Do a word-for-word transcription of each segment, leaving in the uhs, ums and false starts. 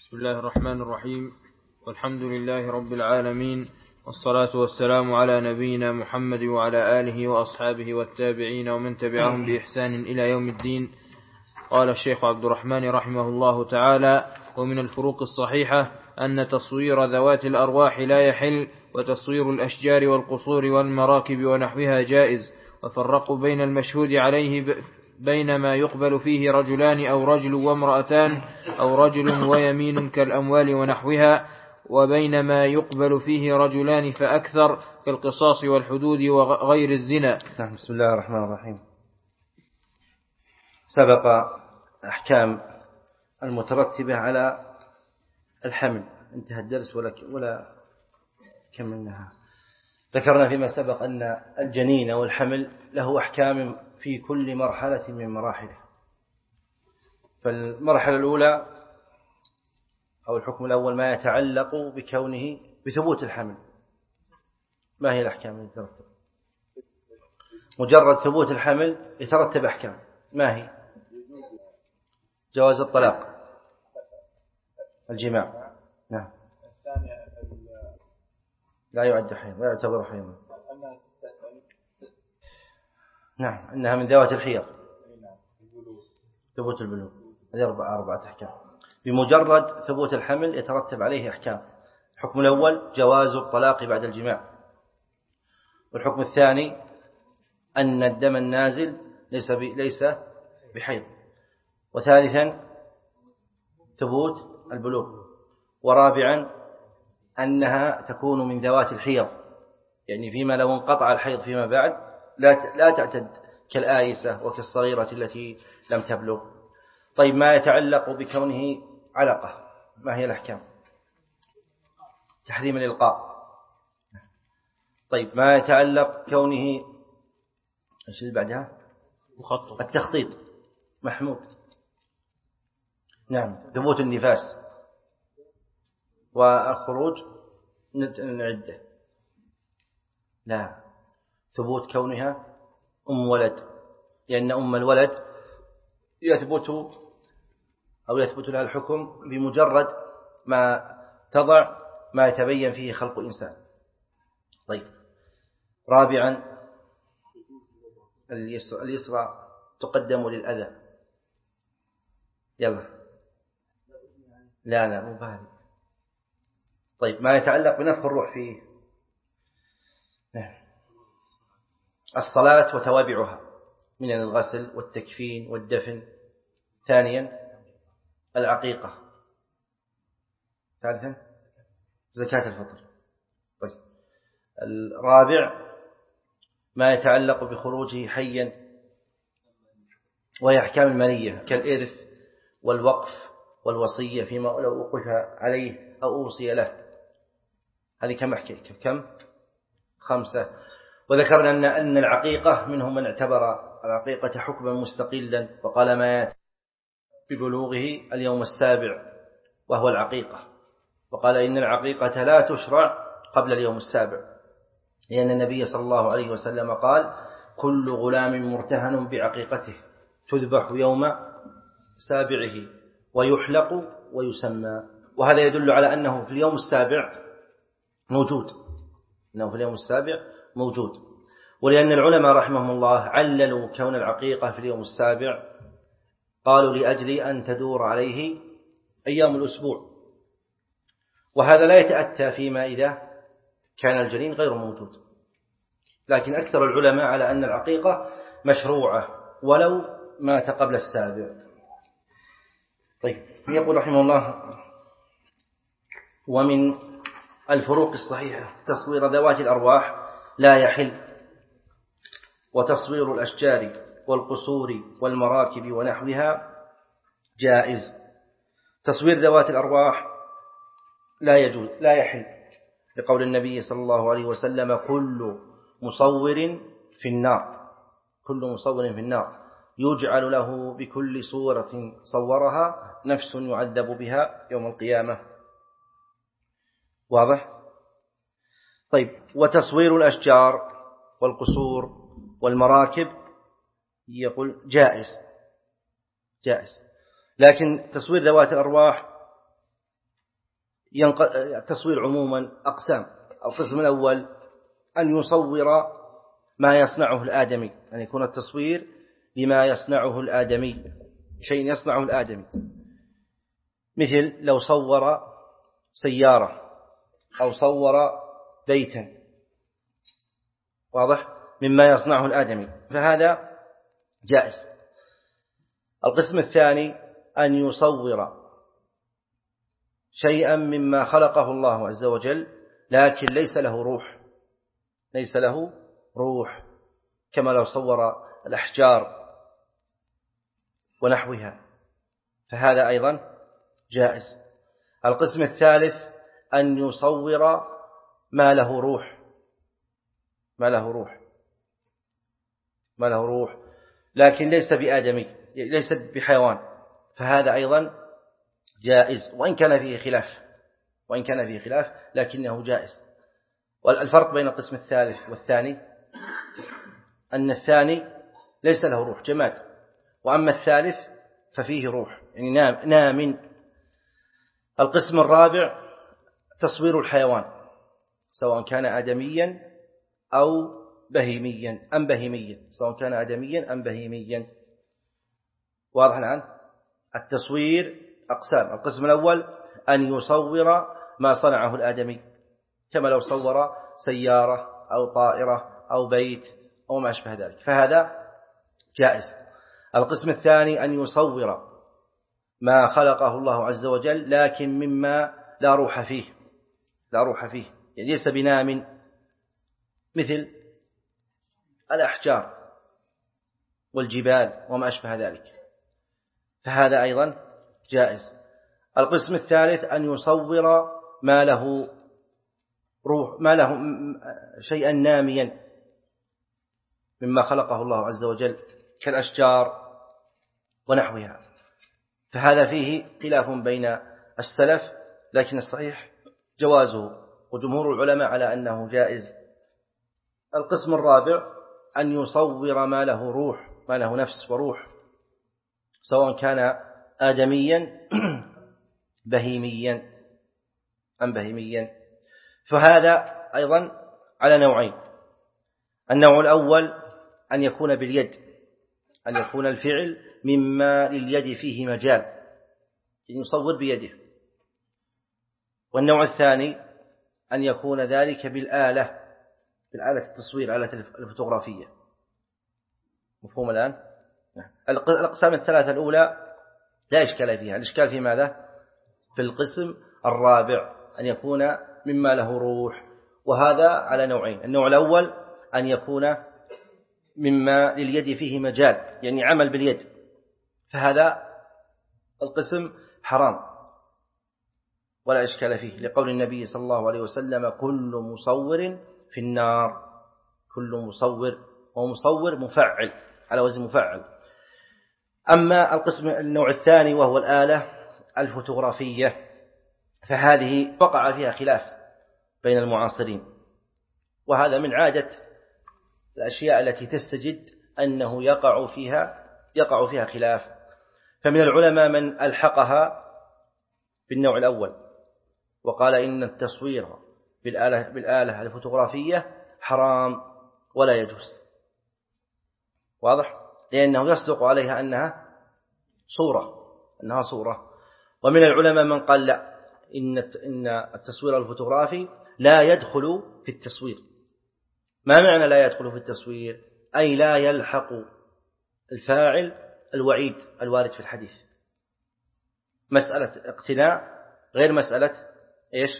بسم الله الرحمن الرحيم، والحمد لله رب العالمين، والصلاة والسلام على نبينا محمد وعلى آله وأصحابه والتابعين ومن تبعهم بإحسان إلى يوم الدين. قال الشيخ عبد الرحمن رحمه الله تعالى: ومن الفروق الصحيحة أن تصوير ذوات الأرواح لا يحل، وتصوير الأشجار والقصور والمراكب ونحوها جائز. وفرقوا بين المشهود عليه بين ما يقبل فيه رجلان أو رجل وامرأتان أو رجل ويمين كالأموال ونحوها، وبين ما يقبل فيه رجلان فأكثر كالقصاص والحدود وغير الزنا. بسم الله الرحمن الرحيم. سبق أحكام المترتبة على الحمل، انتهى الدرس ولا ولا كملناها. ذكرنا فيما سبق أن الجنين والحمل له أحكام في كل مرحلة من مراحله. فالمرحلة الأولى أو الحكم الأول ما يتعلق بكونه بثبوت الحمل. ما هي الأحكام التي تترتب؟ مجرد ثبوت الحمل يترتب أحكام. ما هي؟ جواز الطلاق، الجماع، نعم، لا يعد حيض، لا يعتبر حيضا، نعم، إنها من ذوات الحيض، ثبوت البلوغ. هذه أربعة أربعة أحكام. بمجرد ثبوت الحمل يترتب عليه أحكام. الحكم الأول جواز الطلاق بعد الجماع، والحكم الثاني أن الدم النازل ليس ليس بحيض، وثالثا ثبوت البلوغ، ورابعا أنها تكون من ذوات الحيض، يعني فيما لو انقطع الحيض فيما بعد لا لا تعتد كالآيسة وكالصغيرة التي لم تبلغ. طيب، ما يتعلق بكونه علقة، ما هي الأحكام؟ تحريم الإلقاء. طيب، ما يتعلق كونه ايش اللي بعدها؟ مخطط. التخطيط، محمود، نعم، ثبوت النفاس والخروج نعده، لا، ثبوت كونها أم ولد، لأن أم الولد يثبت أو يثبت لها الحكم بمجرد ما تضع ما يتبين فيه خلق إنسان. طيب، رابعا اليسرى تقدم للأذى. يلا، لا لا مو بهذه. طيب، ما يتعلق بنفخ الروح فيه، الصلاة وتوابعها من الغسل والتكفين والدفن. ثانيا العقيقة. ثالثا زكاة الفطر. طيب، الرابع ما يتعلق بخروجه حيا، وهي أحكام المنية كالإرث والوقف والوصية فيما لو وقف عليه أو أوصي له. هذه كم أحكام؟ كم؟ خمسة. وذكرنا أن أن العقيقة منهم من اعتبر العقيقة حكما مستقلا، وقال ما يأتي ببلوغه اليوم السابع وهو العقيقة، وقال إن العقيقة لا تشرع قبل اليوم السابع، لأن النبي صلى الله عليه وسلم قال: كل غلام مرتهن بعقيقته تذبح يوم سابعه ويحلق ويسمى. وهذا يدل على أنه في اليوم السابع موجود، أنه في اليوم السابع موجود. ولأن العلماء رحمهم الله عللوا كون العقيقة في اليوم السابع، قالوا لأجل أن تدور عليه أيام الأسبوع، وهذا لا يتأتى فيما إذا كان الجنين غير موجود. لكن أكثر العلماء على أن العقيقة مشروعة ولو مات قبل السابع. طيب، يقول رحمه الله: ومن الفروق الصحيحة تصوير ذوات الأرواح لا يحل، وتصوير الأشجار والقصور والمراكب ونحوها جائز. تصوير ذوات الأرواح لا يجوز، لا يحل، لقول النبي صلى الله عليه وسلم: كل مصور في النار، كل مصور في النار يجعل له بكل صورة صورها نفس يعذب بها يوم القيامة. واضح؟ طيب، وتصوير الأشجار والقصور والمراكب يقول جائز، جائز، لكن تصوير ذوات الأرواح التصوير عموما أقسام. القسم الأول أن يصور ما يصنعه الآدمي، أن يكون التصوير لما يصنعه الآدمي، شيء يصنعه الآدمي، مثل لو صور سيارة أو صور بيتا، واضح، مما يصنعه الآدمي، فهذا جائز. القسم الثاني أن يصور شيئا مما خلقه الله عز وجل لكن ليس له روح، ليس له روح، كما لو صور الأحجار ونحوها، فهذا أيضا جائز. القسم الثالث أن يصور ما له روح، ما له روح ما له روح لكن ليس بآدمي، ليس بحيوان، فهذا أيضا جائز، وإن كان فيه خلاف وإن كان فيه خلاف لكنه جائز. والفرق بين القسم الثالث والثاني أن الثاني ليس له روح، جماد، وأما الثالث ففيه روح، يعني نام نام. القسم الرابع تصوير الحيوان سواء كان آدميا أو بهيميا أم بهيميا، سواء كان آدميا أم بهيميا، واضح الآن؟ التصوير أقسام. القسم الأول أن يصور ما صنعه الآدمي، كما لو صور سيارة أو طائرة أو بيت أو ما أشبه ذلك، فهذا جائز. القسم الثاني أن يصور ما خلقه الله عز وجل لكن مما لا روح فيه، لا روح فيه، يعني ليس بنام، مثل الأحجار والجبال وما أشبه ذلك، فهذا أيضا جائز. القسم الثالث أن يصور ما له روح، ما له شيئا ناميا مما خلقه الله عز وجل كالأشجار ونحوها، فهذا فيه خلاف بين السلف، لكن الصحيح جوازه، وجمهور العلماء على أنه جائز. القسم الرابع أن يصور ما له روح، ما له نفس وروح، سواء كان آدميا بهيميا أم بهيميا، فهذا أيضا على نوعين. النوع الأول أن يكون باليد، أن يكون الفعل مما لليد فيه مجال، يصور بيده. والنوع الثاني أن يكون ذلك بالآلة، بالآلة التصوير، آلة الفوتوغرافية. مفهوم الآن؟ الأقسام الثلاثة الأولى لا إشكال فيها، الإشكال في ماذا؟ في القسم الرابع أن يكون مما له روح، وهذا على نوعين. النوع الأول أن يكون مما لليد فيه مجال، يعني عمل باليد، فهذا القسم حرام ولا إشكال فيه، لقول النبي صلى الله عليه وسلم: كل مصور في النار. كل مصور، ومصور مفعل على وزن مفعل. أما القسم النوع الثاني وهو الآلة الفوتوغرافية، فهذه وقع فيها خلاف بين المعاصرين، وهذا من عادة الأشياء التي تستجد أنه يقع فيها يقع فيها خلاف. فمن العلماء من ألحقها بالنوع الأول وقال إن التصوير بالآلة, بالآلة الفوتوغرافية حرام ولا يجوز، واضح؟ لأنه يصدق عليها أنها صورة أنها صورة. ومن العلماء من قال لا، إن إن التصوير الفوتوغرافي لا يدخل في التصوير. ما معنى لا يدخل في التصوير؟ أي لا يلحق الفاعل الوعيد الوارد في الحديث. مسألة اقتناع غير مسألة إيش؟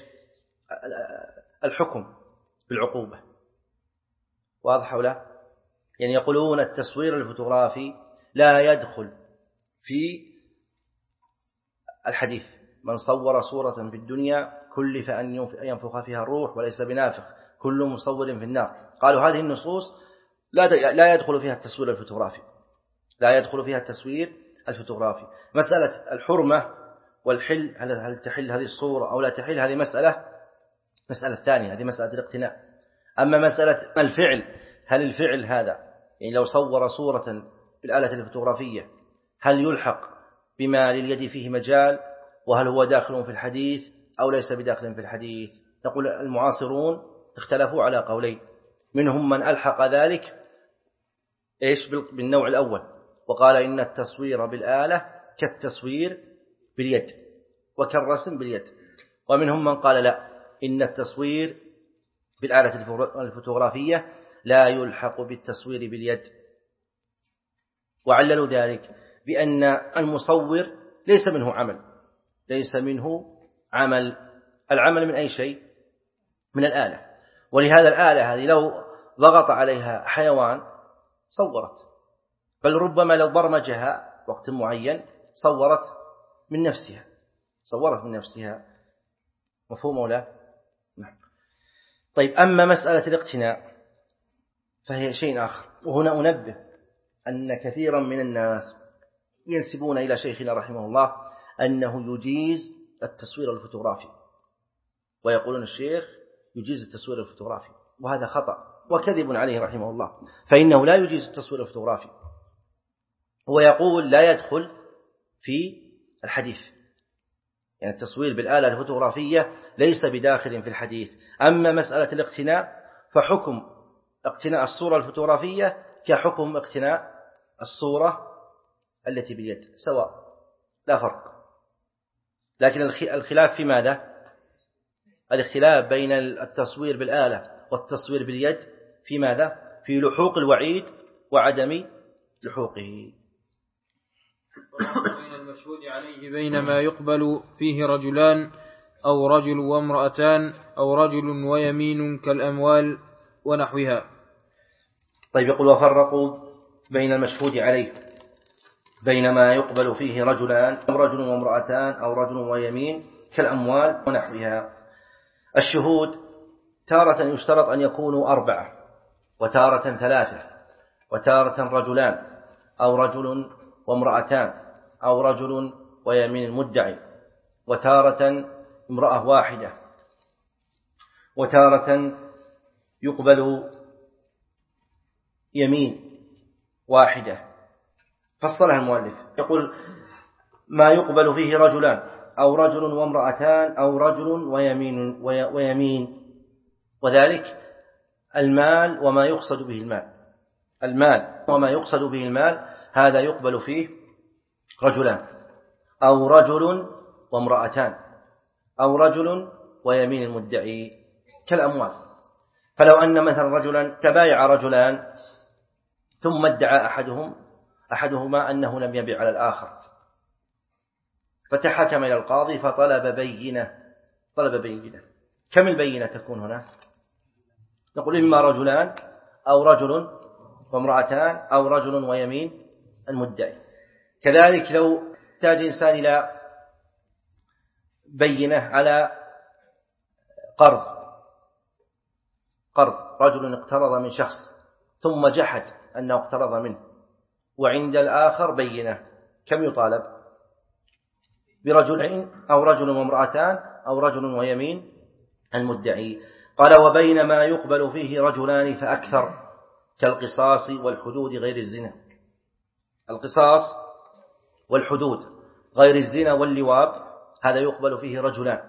الحكم بالعقوبة، واضح ولا؟ يعني يقولون التصوير الفوتوغرافي لا يدخل في الحديث. من صور صورة في الدنيا كلف أن ينفخ فيها الروح وليس بنافخ، كل مصور في النار. قالوا هذه النصوص لا يدخل فيها التصوير الفوتوغرافي، لا يدخل فيها التصوير الفوتوغرافي. مسألة الحرمة والحل، هل تحل هذه الصورة أو لا تحل، هذه مسألة مسألة ثانية، هذه مسألة الاقتناء. أما مسألة الفعل، هل الفعل هذا يعني لو صور صورة بالآلة الفوتوغرافية هل يلحق بما لليد فيه مجال، وهل هو داخل في الحديث أو ليس بداخل في الحديث؟ نقول المعاصرون اختلفوا على قولين، منهم من ألحق ذلك إيش بالنوع الأول وقال إن التصوير بالآلة كالتصوير باليد وكالرسم باليد، ومنهم من قال لا، إن التصوير بالآلة الفوتوغرافية لا يلحق بالتصوير باليد، وعللوا ذلك بأن المصور ليس منه عمل، ليس منه عمل، العمل من أي شيء؟ من الآلة، ولهذا الآلة هذه لو ضغط عليها حيوان صورت، بل ربما لو برمجها وقت معين صورت من نفسها، صورت من نفسها. مفهوم ولا؟ نعم. طيب، أما مسألة الاقتناء فهي شيء آخر، وهنا أنبه أن كثيرا من الناس ينسبون إلى شيخنا رحمه الله أنه يجيز التصوير الفوتوغرافي، ويقولون الشيخ يجيز التصوير الفوتوغرافي، وهذا خطأ وكذب عليه رحمه الله، فإنه لا يجيز التصوير الفوتوغرافي، هو يقول لا يدخل في الحديث، يعني التصوير بالآلة الفوتوغرافية ليس بداخل في الحديث. أما مسألة الاقتناء فحكم اقتناء الصورة الفوتوغرافية كحكم اقتناء الصورة التي باليد، سواء، لا فرق. لكن الخلاف في ماذا؟ الاختلاف بين التصوير بالآلة والتصوير باليد في ماذا؟ في لحوق الوعيد وعدم لحوقه. بين المشهود عليه بين ما يقبل فيه رجلان أو رجل وامرأتان أو رجل ويمين كالأموال ونحوها. طيب، يقول وفرقوا بين المشهود عليه بين ما يقبل فيه رجلان أو رجل وامرأتان أو رجل ويمين كالأموال ونحوها. الشهود تارة يشترط أن يكونوا أربعة، وتارة ثلاثة، وتارة رجلان أو رجل وامرأتان أو رجل ويمين المدعي، وتارة امرأة واحدة، وتارة يقبل يمين واحدة. فصلها المؤلف، يقول ما يقبل فيه رجلان أو رجل وامرأتان أو رجل ويمين, ويمين وذلك المال وما يقصد به المال، المال وما يقصد به المال هذا يقبل فيه رجلان أو رجل وامرأتان أو رجل ويمين المدعي كالأموال. فلو أن مثلا رجلا تبايع رجلان ثم ادعى أحدهم أحدهما أنه لم يبيع على الآخر، فتحكم إلى القاضي فطلب بينة، طلب بينة، كم البينة تكون هنا؟ نقول إما رجلان أو رجل وامرأتان أو رجل ويمين المدعي. كذلك لو احتاج إنسان إلى بينة على قرض، قرض رجل اقترض من شخص ثم جحد أنه اقترض منه، وعند الآخر بينة، كم يطالب؟ برجلين أو رجل وامرأتان أو رجل ويمين المدعي. قال وبين ما يقبل فيه رجلان فأكثر كالقصاص والحدود غير الزنا، القصاص والحدود غير الزنا واللواط هذا يقبل فيه رجلان.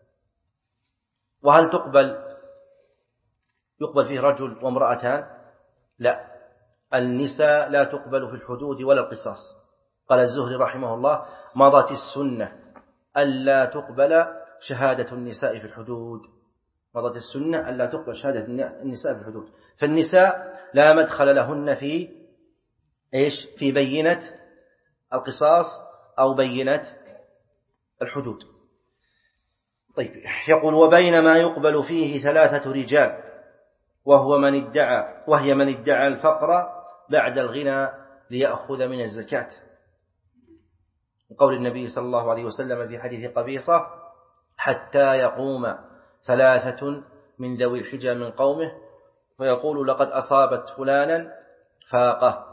وهل تقبل يقبل فيه رجل وامرأتان؟ لا، النساء لا تقبل في الحدود ولا القصاص. قال الزهري رحمه الله مضت السنة ألا تقبل شهادة النساء في الحدود، مضت السنة ألا تقبل شهادة النساء في الحدود، فالنساء لا مدخل لهن في إيش؟ في بينة القصاص أو بينة الحدود. طيب، يقول وبين ما يقبل فيه ثلاثة رجال وهو من ادعى وهي من ادعى الفقر بعد الغنى ليأخذ من الزكاة، قول النبي صلى الله عليه وسلم في حديث قبيصة حتى يقوم ثلاثة من ذوي الحجى من قومه ويقول لقد أصابت فلانا فاقة.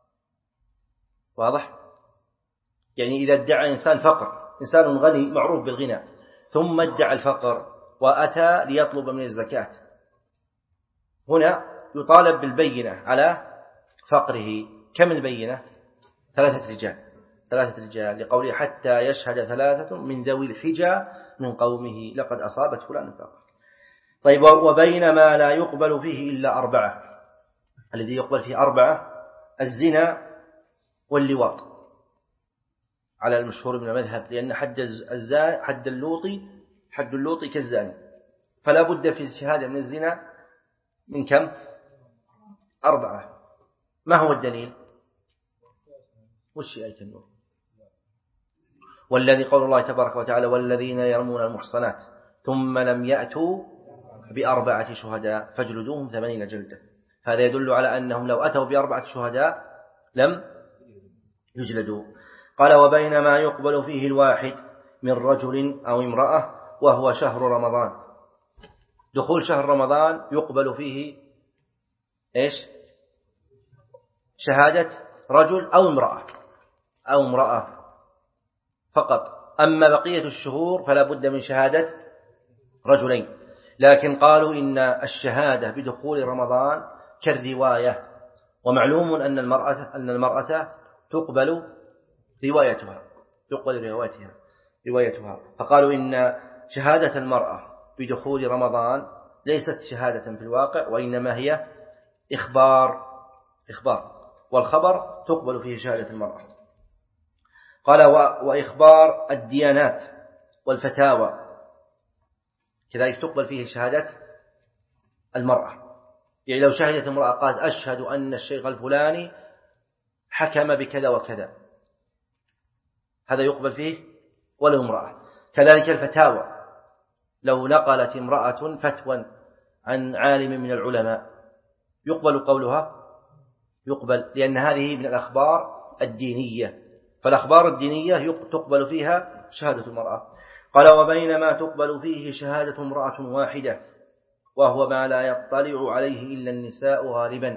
واضح؟ يعني إذا ادعى إنسان فقر، إنسان غني معروف بالغنى ثم ادعى الفقر وأتى ليطلب من الزكاة، هنا يطالب بالبينة على فقره. كم البينة؟ ثلاثة رجال، ثلاثة رجال، لقوله حتى يشهد ثلاثة من ذوي الحجى من قومه لقد أصابت فلان فقط. طيب، وبين ما لا يقبل فيه إلا أربعة، الذي يقبل فيه أربعة: الزنا واللواط على المشهور من المذهب، لأن حد الزاني حد اللوطي حد اللوطي كالزاني، فلا بد في الشهادة من الزنا من كم؟ أربعة. ما هو الدليل؟ وش آية النور؟ والذي قول الله تبارك وتعالى: والذين يرمون المحصنات ثم لم يأتوا بأربعة شهداء فاجلدوهم ثمانين جلدة. هذا يدل على أنهم لو أتوا بأربعة شهداء لم يجلدوا. قال: وبين ما يقبل فيه الواحد من رجل أو امرأة وهو شهر رمضان. دخول شهر رمضان يقبل فيه إيش؟ شهادة رجل أو امرأة أو امرأة فقط. أما بقية الشهور فلا بد من شهادة رجلين. لكن قالوا إن الشهادة بدخول رمضان كالرواية، ومعلوم أن المرأة أن المرأة تقبل روايتها تقبل روايتها روايتها فقالوا إن شهادة المرأة بدخول رمضان ليست شهادة في الواقع، وإنما هي إخبار إخبار والخبر تقبل فيه شهادة المرأة. قال: وإخبار الديانات والفتاوى كذلك تقبل فيه شهادة المرأة. يعني لو شهدت امرأة قالت: أشهد أن الشيخ الفلاني حكم بكذا وكذا، هذا يقبل فيه ولو امرأة. كذلك الفتاوى، لو نقلت امرأة فتوى عن عالم من العلماء يقبل قولها يقبل لأن هذه من الأخبار الدينية، فالأخبار الدينية تقبل فيها شهادة المرأة. قال: وبينما تقبل فيه شهادة امرأة واحدة وهو ما لا يطلع عليه إلا النساء غالبا.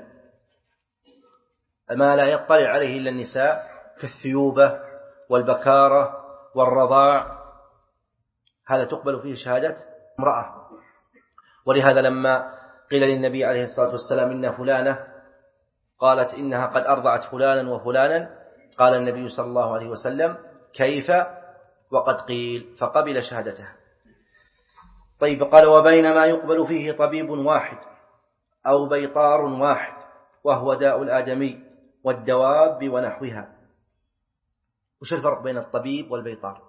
ما لا يطلع عليه إلا النساء كالثيوبة والبكارة والرضاع، هذا تقبل فيه شهادة امرأة. ولهذا لما قيل للنبي عليه الصلاة والسلام إن فلانة قالت إنها قد أرضعت فلانا وفلانا، قال النبي صلى الله عليه وسلم: كيف وقد قيل، فقبل شهادتها. طيب، قال: وبينما يقبل فيه طبيب واحد أو بيطار واحد وهو داء الآدمي والدواب ونحوها. وش الفرق بين الطبيب والبيطار؟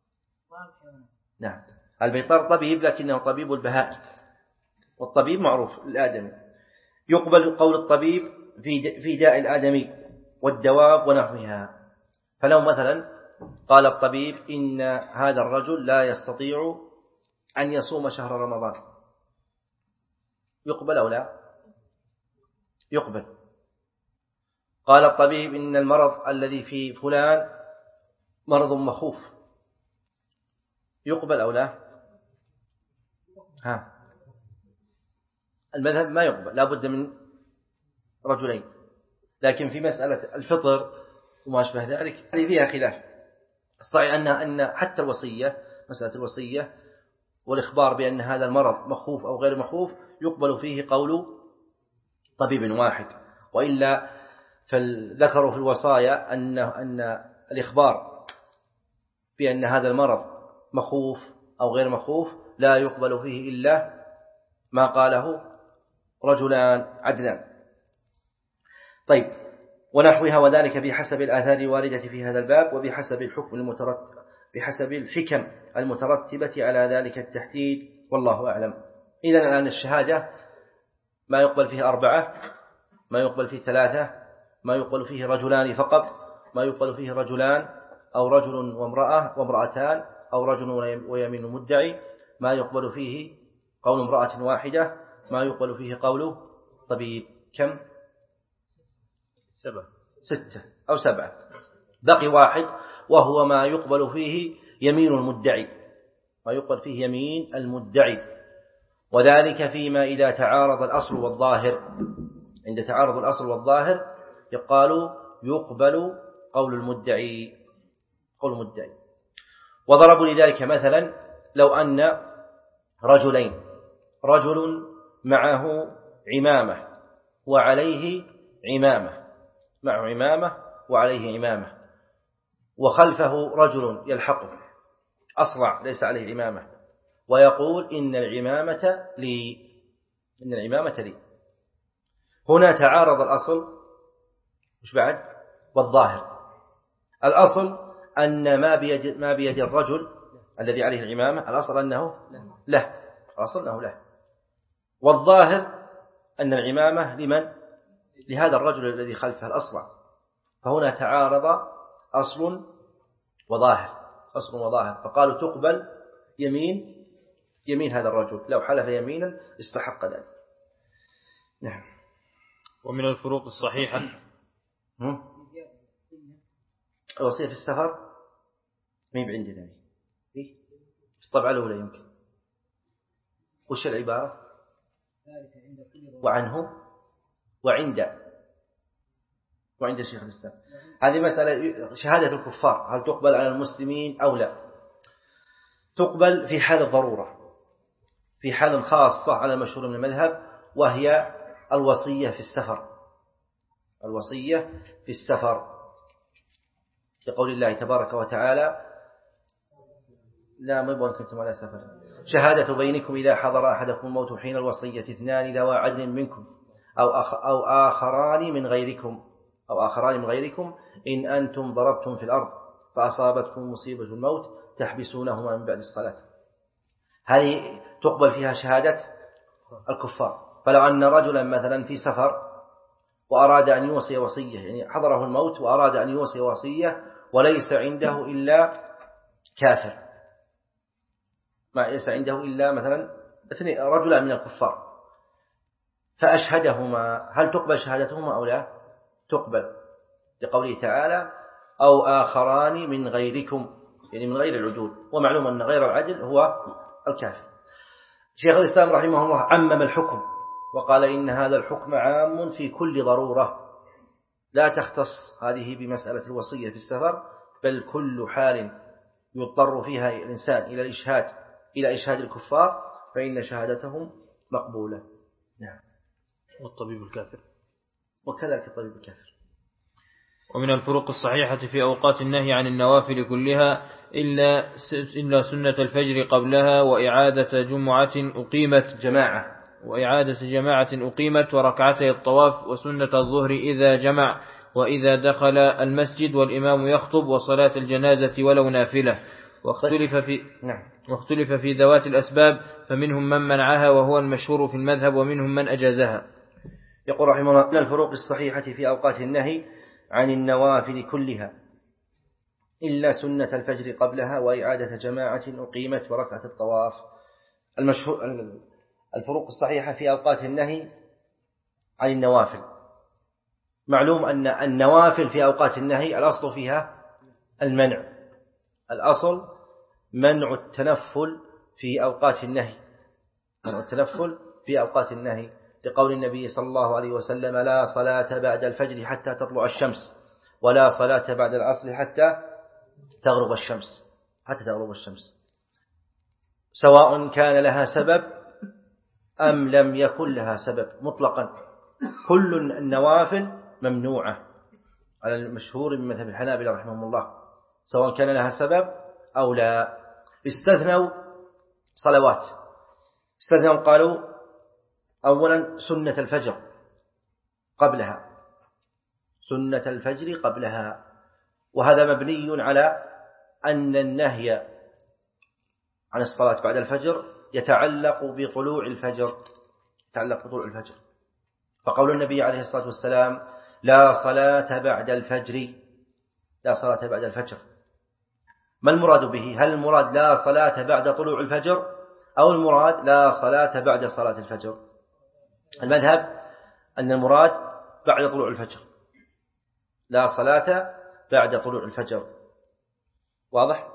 نعم، البيطار طبيب لكنه طبيب البهائم، والطبيب معروف الآدمي. يقبل قول الطبيب في داء الآدمي والدواب ونحوها. فلو مثلا قال الطبيب إن هذا الرجل لا يستطيع أن يصوم شهر رمضان، يقبل أو لا؟ يقبل. قال الطبيب إن المرض الذي في فلان مرض مخوف، يقبل أو لا؟ ها، المذهب ما يقبل، لا بد من رجلين. لكن في مسألة الفطر وما أشبه ذلك هذه فيها خلاف. الصحيح أن أن حتى الوصية، مسألة الوصية والإخبار بأن هذا المرض مخوف أو غير مخوف يقبل فيه قول طبيب واحد. وإلا فذكروا في الوصايا أن أن الإخبار بأن هذا المرض مخوف أو غير مخوف لا يقبل فيه إلا ما قاله رجلان عدلان. طيب، ونحوها وذلك بحسب الآثار الواردة في هذا الباب وبحسب الحكم المترتب بحسب الحكم المترتبة على ذلك التحديد، والله أعلم. إذن الآن الشهادة ما يقبل فيه أربعة، ما يقبل فيه ثلاثة، ما يقبل فيه رجلان فقط، ما يقبل فيه رجلان أو رجل وامرأة وامرأتان أو رجل ويمين مدعي، ما يقبل فيه قول امرأة واحدة، ما يقبل فيه قول طبيب. كم؟ سبعة ستة أو سبعة. بقي واحد وهو ما يقبل فيه يمين المدعي، ما يقبل فيه يمين المدعي، وذلك فيما إذا تعارض الأصل والظاهر. عند تعارض الأصل والظاهر يقال يقبل قول المدعي قول المدعي. وضربوا لذلك مثلا لو أن رجلين، رجل معه عمامة وعليه عمامة، معه عمامة وعليه عمامة، وخلفه رجل يلحقه أصرع ليس عليه العمامة ويقول إن العمامة لي إن العمامة لي هنا تعارض الأصل مش بعد والظاهر. الأصل أن ما بيد, ما بيد الرجل الذي عليه العمامة الأصل أنه له الأصل أنه له، والظاهر أن العمامة لمن؟ لهذا الرجل الذي خلفه الأصرع. فهنا تعارض أصل وظاهر أصل وظاهر، فقالوا تقبل يمين يمين هذا الرجل، لو حلف يمينا استحق ذلك. نعم. ومن الفروق الصحيحة الوصية في السفر مين عندنا إيه؟ الطبعة الأولى يمكن وش العبارة؟ وعنه وعند وعند شيخ الإسلام. هذه مسألة شهادة الكفار هل تقبل على المسلمين أو لا؟ تقبل في حال الضرورة، في حال خاصة على المشهور من المذهب، وهي الوصية في السفر. الوصية في السفر لقول الله تبارك وتعالى لا مبون كنتم على سفر شهادة بينكم إذا حضر أحدكم الموت حين الوصية اثنان ذوى عدل منكم أو أو آخران من غيركم أو آخران من غيركم إن أنتم ضربتم في الأرض فأصابتكم مصيبة الموت تحبسونهما من بعد الصلاة. هذه تقبل فيها شهادة الكفار. فلو أن رجلا مثلا في سفر وأراد أن يوصي وصية، يعني حضره الموت وأراد أن يوصي وصية وليس عنده إلا كافر، ما ليس عنده إلا مثلا اثنين رجلا من الكفار، فأشهدهما، هل تقبل شهادتهما أو لا؟ تقبل لقوله تعالى أو آخران من غيركم، يعني من غير العدول، ومعلوم أن غير العدل هو الكافر. شيخ الإسلام رحمه الله عمم الحكم وقال إن هذا الحكم عام في كل ضرورة، لا تختص هذه بمسألة الوصية في السفر، بل كل حال يضطر فيها الإنسان إلى الإشهاد إلى إشهاد الكفار فإن شهادتهم مقبولة. نعم. والطبيب الكافر وكذلك الطبيب الكافر. ومن الفروق الصحيحة في أوقات النهي عن النوافل كلها إلا إلا سنة الفجر قبلها وإعادة جمعة أقيمت جماعة وإعادة جماعة أقيمت وركعتي الطواف وسنة الظهر إذا جمع وإذا دخل المسجد والإمام يخطب وصلاة الجنازة ولو نافلة. واختلف في نعم. واختلف في ذوات الأسباب فمنهم من منعها وهو المشهور في المذهب ومنهم من أجازها. يقول رحمه الله من الفروق الصحيحة في أوقات النهي عن النوافل كلها إلا سنة الفجر قبلها وإعادة جماعة أقيمت وركعة الطواف. المشهور الفروق الصحيحة في أوقات النهي عن النوافل، معلوم أن النوافل في أوقات النهي الأصل فيها المنع، الأصل منع التنفل في أوقات النهي، منع التنفل في أوقات النهي لقول النبي صلى الله عليه وسلم لا صلاة بعد الفجر حتى تطلع الشمس ولا صلاة بعد العصر حتى تغرب الشمس حتى تغرب الشمس سواء كان لها سبب أم لم يكن لها سبب مطلقا. كل النوافل ممنوعة على المشهور من مذهب الحنابلة رحمهم الله سواء كان لها سبب أو لا. استثنوا صلوات، استثنوا قالوا أولا سنة الفجر قبلها، سنة الفجر قبلها، وهذا مبني على أن النهي عن الصلاة بعد الفجر يتعلق بطلوع الفجر، يتعلق بطلوع الفجر. فقول النبي عليه الصلاة والسلام لا صلاة بعد الفجر، لا صلاة بعد الفجر، ما المراد به؟ هل المراد لا صلاة بعد طلوع الفجر أو المراد لا صلاة بعد صلاة الفجر؟ المذهب أن المراد بعد طلوع الفجر، لا صلاة بعد طلوع الفجر، واضح؟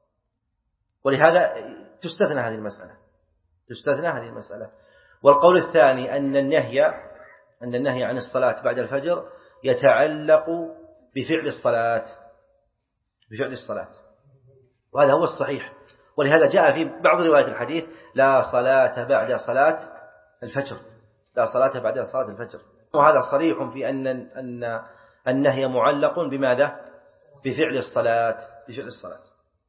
ولهذا تستثنى هذه المسألة، تستثنى هذه المسألة. والقول الثاني أن النهي أن النهي عن الصلاة بعد الفجر يتعلق بفعل الصلاة، بفعل الصلاة، وهذا هو الصحيح. ولهذا جاء في بعض روايات الحديث لا صلاة بعد صلاة الفجر، لا صلاة بعد صلاة الفجر، وهذا صريح في أن أن النهي معلق بماذا؟ بفعل الصلاة بفعل الصلاة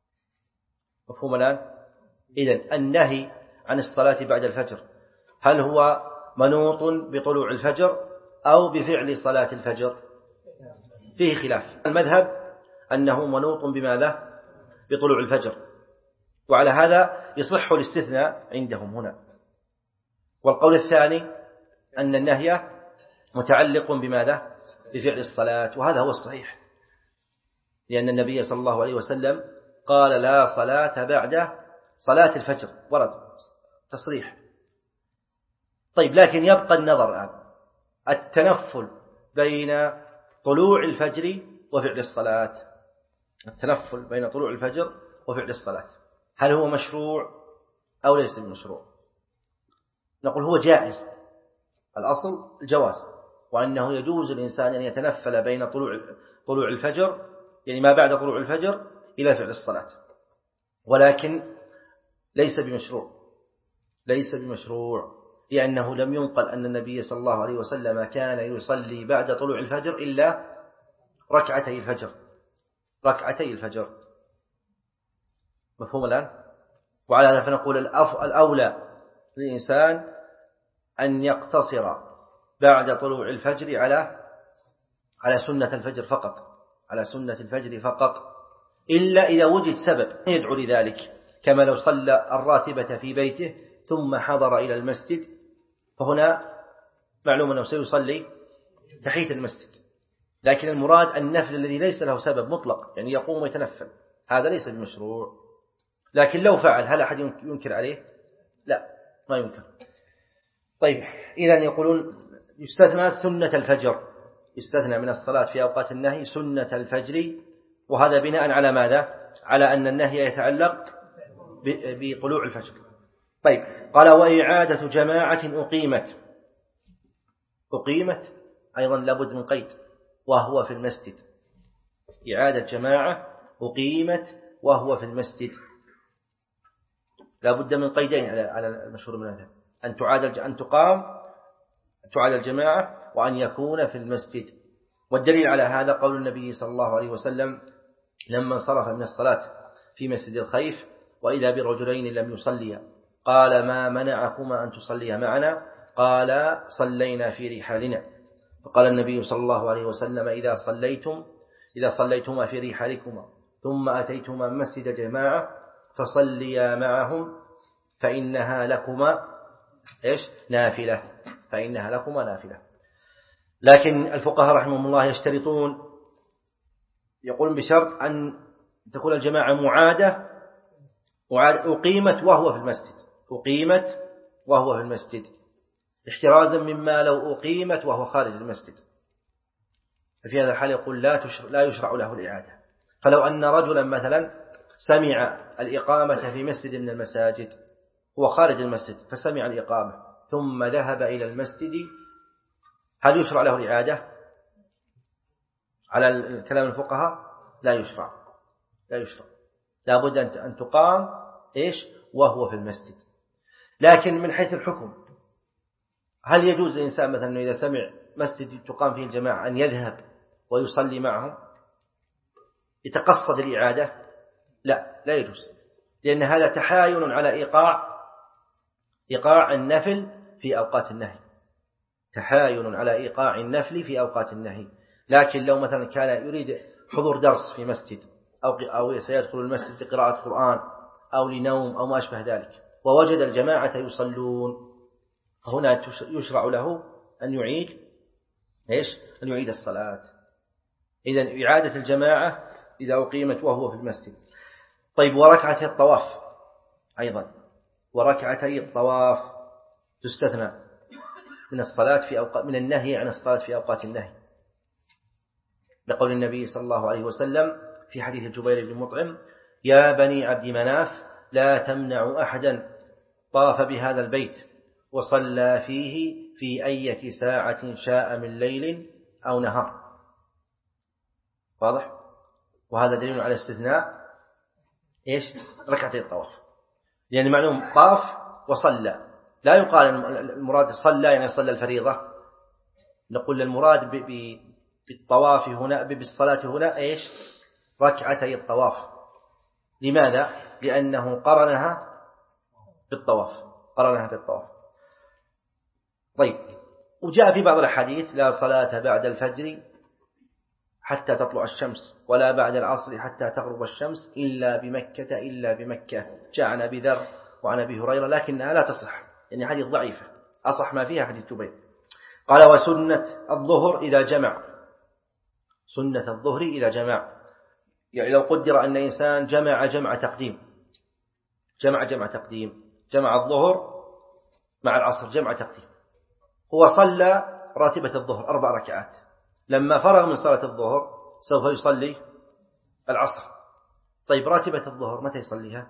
مفهوم الآن؟ إذن النهي عن الصلاة بعد الفجر هل هو منوط بطلوع الفجر أو بفعل صلاة الفجر؟ فيه خلاف. المذهب أنه منوط بماذا؟ بطلوع الفجر، وعلى هذا يصح الاستثناء عندهم هنا. والقول الثاني أن النهي متعلق بماذا؟ بفعل الصلاة، وهذا هو الصحيح، لأن النبي صلى الله عليه وسلم قال لا صلاة بعد صلاة الفجر، ورد تصريح. طيب، لكن يبقى النظر الآن التنفل بين طلوع الفجر وفعل الصلاة، التنفل بين طلوع الفجر وفعل الصلاة هل هو مشروع أو ليس بمشروع؟ نقول هو جائز، الأصل الجواز، وأنه يجوز الإنسان أن يتنفل بين طلوع طلوع الفجر، يعني ما بعد طلوع الفجر، إلى فعل الصلاة، ولكن ليس بمشروع ليس بمشروع لأنه لم ينقل أن النبي صلى الله عليه وسلم كان يصلي بعد طلوع الفجر إلا ركعتي الفجر ركعتي الفجر مفهوم الآن؟ وعلى هذا فنقول الأولى للإنسان أن يقتصر بعد طلوع الفجر على على سنة الفجر فقط على سنة الفجر فقط إلا إذا وجد سبب يدعو لذلك، كما لو صلى الراتبة في بيته ثم حضر إلى المسجد، فهنا معلوم أنه سيصلي تحية المسجد. لكن المراد النفل الذي ليس له سبب مطلق، يعني يقوم ويتنفل، هذا ليس بمشروع. لكن لو فعل هل أحد ينكر عليه؟ لا، ما ينكر. طيب، إذا يقولون يستثنى سنة الفجر، يستثنى من الصلاة في أوقات النهي سنة الفجر، وهذا بناء على ماذا؟ على أن النهي يتعلق بطلوع الفجر. طيب، قال وإعادة جماعة أقيمت أقيمت أيضا لابد من قيد، وهو في المسجد. إعادة جماعة أقيمت وهو في المسجد، لابد من قيدين على المشهور من هذا، أن تعاد أن تقام تعاد الجماعة، وأن يكون في المسجد. والدليل على هذا قول النبي صلى الله عليه وسلم لما انصرف من الصلاة في مسجد الخيف وإذا برجلين لم يصليا قال ما منعكما أن تصليا معنا؟ قال صلينا في رحالنا. فقال النبي صلى الله عليه وسلم إذا صليتم إذا صليتما في رحالكما ثم أتيتما مسجد جماعة فصليا معهم فإنها لكما إيش؟ نافلة فإنها لكما نافلة. لكن الفقهاء رحمهم الله يشترطون، يقولون بشرط أن تكون الجماعة معادة أقيمت وهو في المسجد أقيمت وهو في المسجد احترازا مما لو أقيمت وهو خارج المسجد. ففي هذا الحال يقول لا لا يشرع له الإعادة. فلو أن رجلا مثلا سمع الإقامة في مسجد من المساجد، هو خارج المسجد فسمع الإقامة ثم ذهب إلى المسجد، هل يشرع له الإعادة؟ على كلام الفقهاء لا يشرع لا يشرع لابد أن تقام إيش وهو في المسجد. لكن من حيث الحكم، هل يجوز الإنسان مثلا إذا سمع مسجد تقام فيه الجماعة أن يذهب ويصلي معهم يتقصد الإعادة؟ لا لا يجوز، لأن هذا تحايل على إيقاع إيقاع النفل في أوقات النهي تحايل على إيقاع النفل في أوقات النهي. لكن لو مثلا كان يريد حضور درس في مسجد أو أو سيدخل المسجد لقراءة قرآن أو لنوم أو ما أشبه ذلك ووجد الجماعة يصلون، هنا يشرع له أن يعيد إيش؟ أن يعيد الصلاة. إذن إعادة الجماعة إذا أقيمت وهو في المسجد. طيب، وركعتي الطواف أيضا وركعتي الطواف تستثنى من الصلاة في أوقات من النهي عن الصلاة في أوقات النهي، لقول النبي صلى الله عليه وسلم في حديث جبير بن مطعم يا بني عبد مناف لا تمنعوا أحدا طاف بهذا البيت وصلى فيه في أي ساعة شاء من ليل أو نهار. واضح؟ وهذا دليل على استثناء إيش؟ ركعتي الطواف، لأن يعني معلوم طاف وصلى، لا يقال المراد صلى يعني صلى الفريضة، نقول المراد بالطواف هنا بالصلاة هنا إيش؟ ركعتي الطواف. لماذا؟ لأنه قرنها بالطواف قرنها بالطواف. طيب، وجاء في بعض الأحاديث لا صلاة بعد الفجر حتى تطلع الشمس ولا بعد العصر حتى تغرب الشمس إلا بمكة إلا بمكة. جاء عن أبي ذر وعن أبي هريرة لكنها لا تصح، يعني حديث ضعيفة، أصح ما فيها حديث جبير. قال وسنة الظهر إذا جمع، سنة الظهر إذا جمع، يعني لو قدر أن إنسان جمع جمع تقديم جمع جمع تقديم جمع الظهر مع العصر جمع تقديم، هو صلى راتبة الظهر أربع ركعات، لما فرغ من صلاة الظهر سوف يصلي العصر. طيب راتبة الظهر متى يصليها؟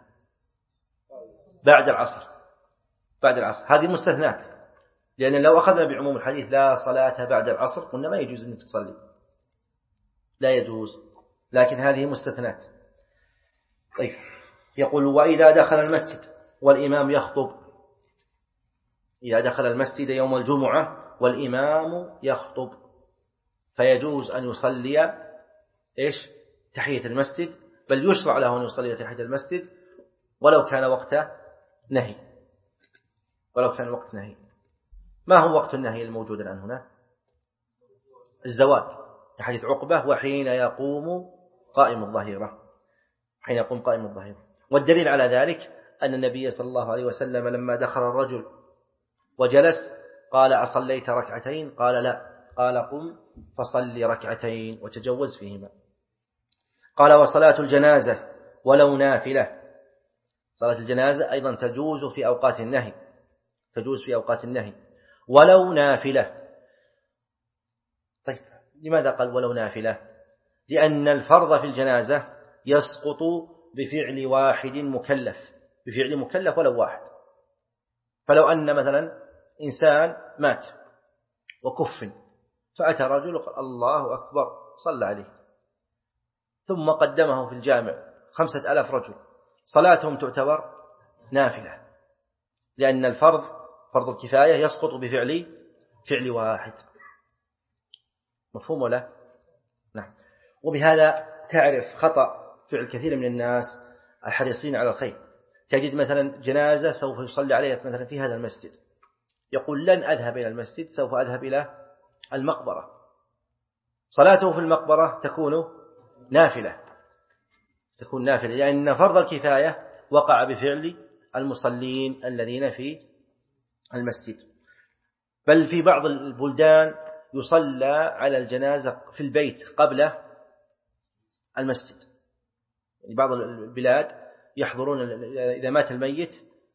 بعد العصر بعد العصر هذه مستثنات، لأن لو أخذنا بعموم الحديث لا صلاة بعد العصر قلنا ما يجوز أنك تصلي، لا يجوز، لكن هذه مستثنات. طيب، يقول وإذا دخل المسجد والإمام يخطب، إذا دخل المسجد يوم الجمعة والإمام يخطب فيجوز أن يصلي إيش؟ تحية المسجد، بل يشرع له أن يصلي تحية المسجد ولو كان وقت نهي ولو كان وقت نهي. ما هو وقت النهي الموجود الآن هنا؟ الزوال، حديث عقبة وحين يقوم قائم الظهيرة، حين يقوم قائم الظهيرة. والدليل على ذلك أن النبي صلى الله عليه وسلم لما دخل الرجل وجلس قال أصليت ركعتين؟ قال لا، قال قم فصلي ركعتين وتجوز فيهما. قال وصلاة الجنازة ولو نافلة، صلاة الجنازة أيضا تجوز في أوقات النهي تجوز في أوقات النهي ولو نافلة. طيب، لماذا قال ولو نافلة؟ لأن الفرض في الجنازة يسقط بفعل واحد مكلف بفعل مكلف ولو واحد. فلو أن مثلا إنسان مات وكفن فأتى رجل وقال الله أكبر صلى عليه، ثم قدمه في الجامع خمسة ألاف رجل، صلاتهم تعتبر نافلة، لأن الفرض فرض الكفاية يسقط بفعل فعل واحد. مفهوم ولا؟ نعم. وبهذا تعرف خطأ فعل كثير من الناس الحريصين على الخير. تجد مثلا جنازة سوف يصلي عليها مثلا في هذا المسجد، يقول لن أذهب إلى المسجد، سوف أذهب إلى المقبرة. صلاته في المقبرة تكون نافلة تكون نافلة لأن فرض الكفاية وقع بفعل المصلين الذين في المسجد. بل في بعض البلدان يصلى على الجنازة في البيت قبل المسجد، يعني بعض البلاد يحضرون إذا مات الميت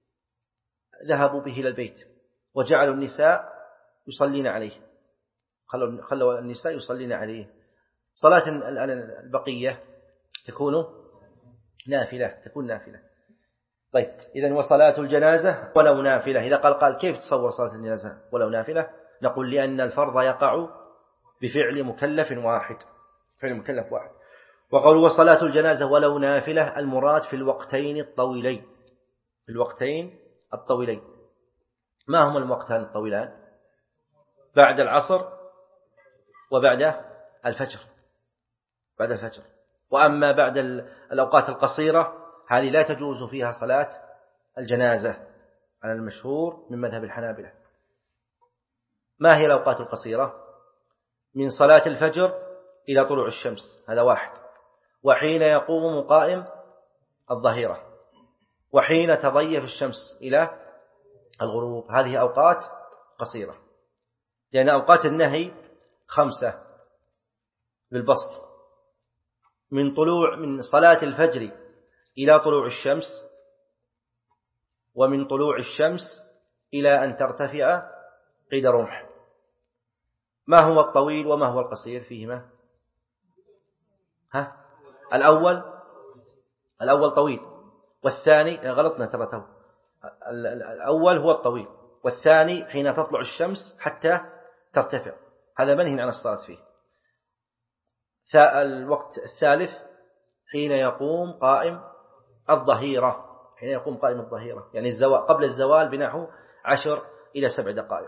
ذهبوا به إلى البيت وجعلوا النساء يصلين عليه، خلوا خلوا النساء يصلين عليه. صلاة البقية تكون نافلة تكون نافلة. طيب، إذن وصلاة الجنازة ولو نافلة. إذا قال قال كيف تصور صلاة الجنازة ولو نافلة؟ نقول لأن الفرض يقع بفعل مكلف واحد فعل مكلف واحد. وقالوا وصلاة الجنازة ولو نافلة المراد في الوقتين الطويلين في الوقتين الطويلين. ما هما الوقتان الطويلان؟ بعد العصر وبعد الفجر بعد الفجر. وأما بعد الأوقات القصيرة هذه لا تجوز فيها صلاة الجنازة على المشهور من مذهب الحنابلة. ما هي الأوقات القصيرة؟ من صلاة الفجر إلى طلوع الشمس، هذا واحد، وحين يقوم قائم الظهيرة، وحين تضيف الشمس إلى الغروب، هذه أوقات قصيرة. لأن أوقات النهي خمسة بالبسط: من طلوع من صلاة الفجر إلى طلوع الشمس، ومن طلوع الشمس إلى أن ترتفع قيد رمح. ما هو الطويل وما هو القصير فيهما؟ ها؟ الأول الأول طويل، والثاني غلطنا ترى، الأول هو الطويل، والثاني حين تطلع الشمس حتى ترتفع، هذا منهي عن الصلاة فيه. الوقت الثالث حين يقوم قائم الظهيرة حين يقوم قائم الظهيرة يعني الزوال، قبل الزوال بنحو عشر إلى سبع دقائق.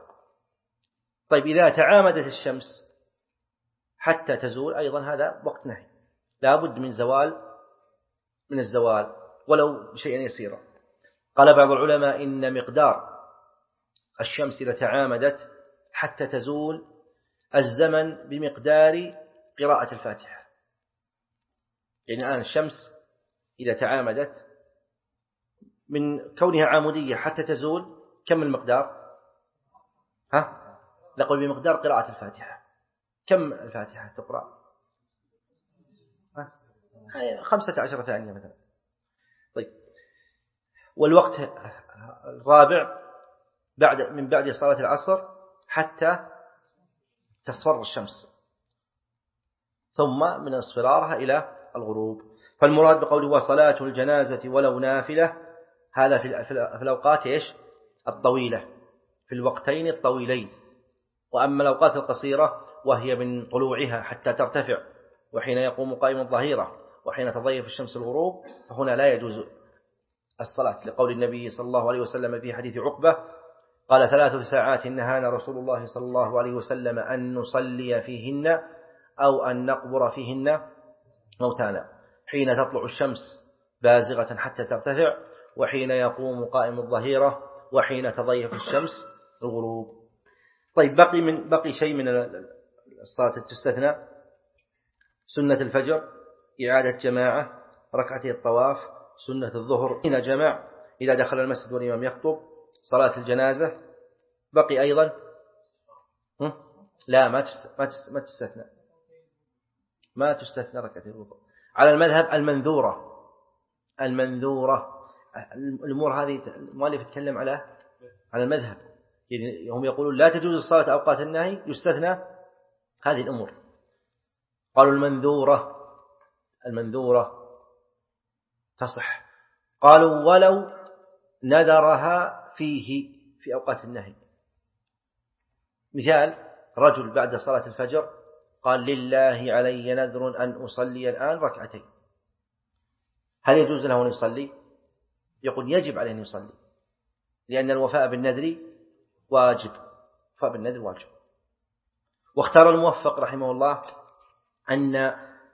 طيب، إذا تعامدت الشمس حتى تزول أيضا هذا وقت نهي. لا بد من زوال من الزوال ولو بشيء يسير. قال بعض العلماء إن مقدار الشمس إذا تعامدت حتى تزول الزمن بمقدار قراءة الفاتحة. يعني الآن الشمس إذا تعامدت من كونها عامودية حتى تزول كم المقدار؟ ها؟ نقول بمقدار قراءة الفاتحة. كم الفاتحة تقرأ؟ خمسة عشر ثانية مثلا. طيب، والوقت الرابع بعد من بعد صلاة العصر حتى تصفر الشمس، ثم من اصفرارها إلى الغروب. فالمراد بقوله وصلاة الجنازة ولو نافلة هذا في الأوقات إيش؟ الطويلة، في الوقتين الطويلين. وأما الأوقات القصيرة وهي من طلوعها حتى ترتفع وحين يقوم قائم الظهيرة وحين تضيف الشمس الغروب فهنا لا يجوز الصلاة، لقول النبي صلى الله عليه وسلم في حديث عقبة قال ثلاث ساعات نهانا رسول الله صلى الله عليه وسلم أن نصلي فيهن أو أن نقبر فيهن موتانا، حين تطلع الشمس بازغة حتى ترتفع وحين يقوم قائم الظهيرة وحين تضيف الشمس الغروب. طيب، بقي من بقي شيء من الصلاة تستثنى: سنة الفجر، إعادة جماعة، ركعتي الطواف، سنة الظهر حين جمع إذا دخل المسجد والإمام يخطب، صلاة الجنازة. بقي أيضا لا ما ما تستثنى ما تستثنى ركعتي الوضوء على المذهب. المنذورة المنذورة الأمور هذه المؤلف يتكلم على على المذهب، يعني هم يقولون لا تجوز الصلاة أوقات النهي، يستثنى هذه الأمور. قالوا المنذورة المنذورة تصح. قالوا ولو نذرها فيه في أوقات النهي. مثال: رجل بعد صلاة الفجر قال لله علي نذر أن أصلي الآن ركعتين، هل يجوز له أن يصلي؟ يقول يجب عليه أن يصلي، لأن الوفاء بالنذر واجب، الوفاء بالنذر واجب. واختار الموفق رحمه الله أن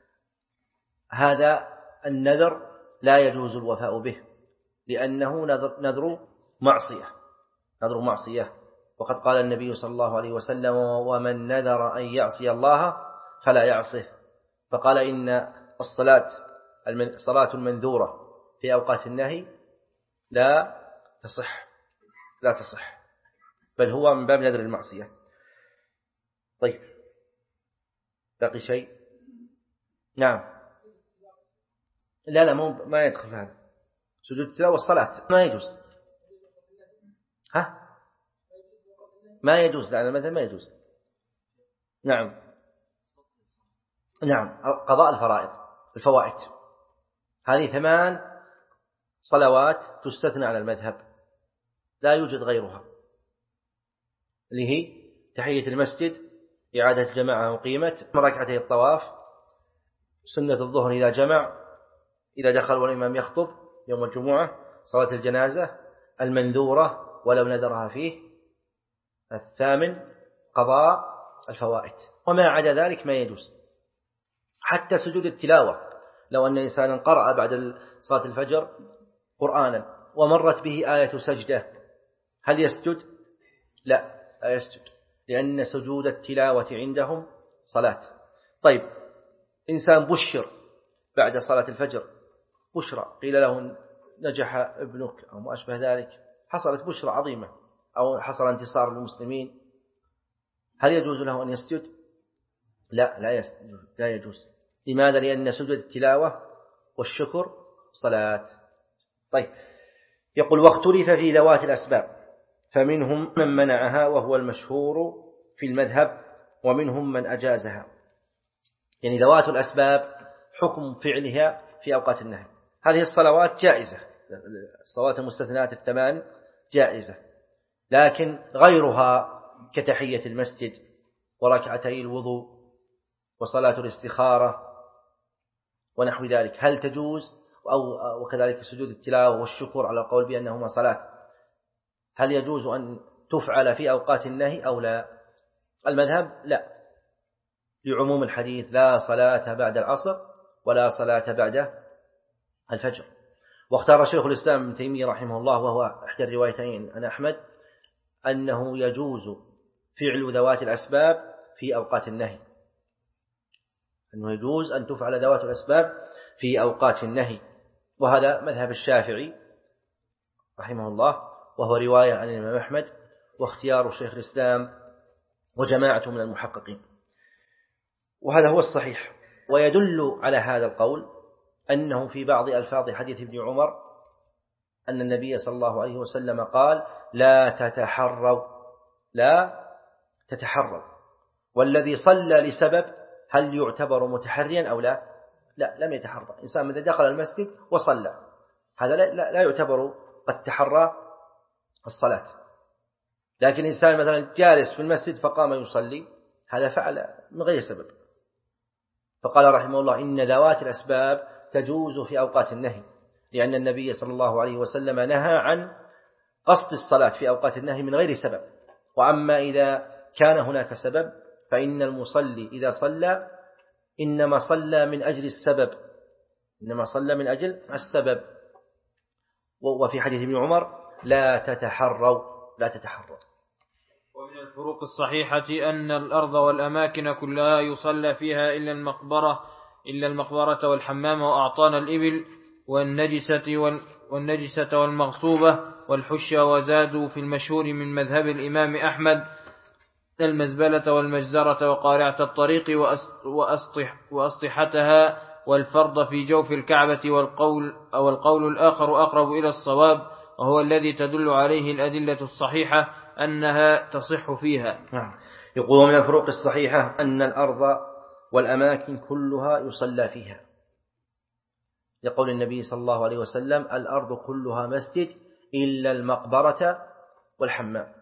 هذا النذر لا يجوز الوفاء به، لأنه نذر معصية نذر معصية وقد قال النبي صلى الله عليه وسلم ومن نذر أن يعصي الله فلا يعصه. فقال إن الصلاة صلاة المنذورة في أوقات النهي لا تصح لا تصح بل هو من باب نذر المعصية. طيب، باقي شيء؟ نعم. لا لا ما يدخل في هذا. سجود التلاوة والصلاة ما يجوز. ها ما يجوز، لأن مثلا ما يجوز. نعم نعم قضاء الفرائض الفوائد، هذه ثمان صلوات تستثنى على المذهب، لا يوجد غيرها، اللي هي تحية المسجد، إعادة الجماعة وقيمة، ركعتي الطواف، سنة الظهر إذا جمع إذا دخل والإمام يخطب يوم الجمعة، صلاة الجنازة، المنذورة ولو نذرها فيه، الثامن قضاء الفوائد. وما عدا ذلك ما يجوز. حتى سجود التلاوة، لو أن إنسانا قرأ بعد صلاة الفجر قرآنا ومرت به آية سجدة هل يسجد؟ لا لا يسجد، لأن سجود التلاوة عندهم صلاة. طيب، إنسان بشر بعد صلاة الفجر بشرى، قيل له نجح ابنك أو ما أشبه ذلك، حصلت بشرى عظيمة أو حصل انتصار للمسلمين، هل يجوز له أن يسجد؟ لا لا يسجد لا يجوز. لماذا؟ لأن سجود التلاوة والشكر صلاة. طيب، يقول واختلف في ذوات الأسباب، فمنهم من منعها وهو المشهور في المذهب، ومنهم من أجازها. يعني ذوات الأسباب حكم فعلها في أوقات النهي. هذه الصلوات جائزة، الصلوات المستثنات الثمان جائزة، لكن غيرها كتحية المسجد وركعتي الوضوء وصلاة الاستخارة ونحو ذلك هل تجوز؟ أو وكذلك سجود التلاوة والشكر على القول بأنهما صلاة، هل يجوز أن تفعل في أوقات النهي أو لا؟ المذهب لا، لعموم الحديث لا صلاة بعد العصر ولا صلاة بعد الفجر. واختار شيخ الإسلام ابن تيمية رحمه الله وهو إحدى الروايتين عن أحمد أنه يجوز فعل ذوات الأسباب في أوقات النهي، أنه يجوز أن تفعل ذوات الأسباب في أوقات النهي، وهذا مذهب الشافعي رحمه الله وهو رواية عن الإمام أحمد واختيار شيخ الإسلام وجماعة من المحققين، وهذا هو الصحيح. ويدل على هذا القول أنه في بعض ألفاظ حديث ابن عمر أن النبي صلى الله عليه وسلم قال لا تتحروا لا تتحروا، والذي صلى لسبب هل يعتبر متحريا أو لا؟ لا، لم يتحرى. إنسان إذا دخل المسجد وصلى هذا لا, لا, لا يعتبر قد تحرى الصلاة، لكن إنسان مثلا جالس في المسجد فقام يصلي هذا فعل من غير سبب. فقال رحمه الله إن ذوات الأسباب تجوز في أوقات النهي، لأن النبي صلى الله عليه وسلم نهى عن قصد الصلاة في أوقات النهي من غير سبب. وأما إذا كان هناك سبب فإن المصلي إذا صلى إنما صلى من أجل السبب، إنما صلى من أجل السبب. وفي حديث ابن عمر لا تتحروا لا تتحروا. ومن الفروق الصحيحة أن الأرض والأماكن كلها يصلى فيها إلا المقبرة إلا المقبرة والحمام وأعطان الإبل والنجسة والنجسة والمغصوبة والحشة. وزادوا في المشهور من مذهب الإمام أحمد المزبلة والمجزرة وقارعة الطريق وأسطح وأسطحتها والفرض في جوف الكعبة. والقول أو القول الآخر أقرب إلى الصواب، وهو الذي تدل عليه الأدلة الصحيحة أنها تصح فيها. يقول من الفروق الصحيحة أن الأرض والأماكن كلها يصلى فيها، يقول النبي صلى الله عليه وسلم الأرض كلها مسجد إلا المقبرة والحمام.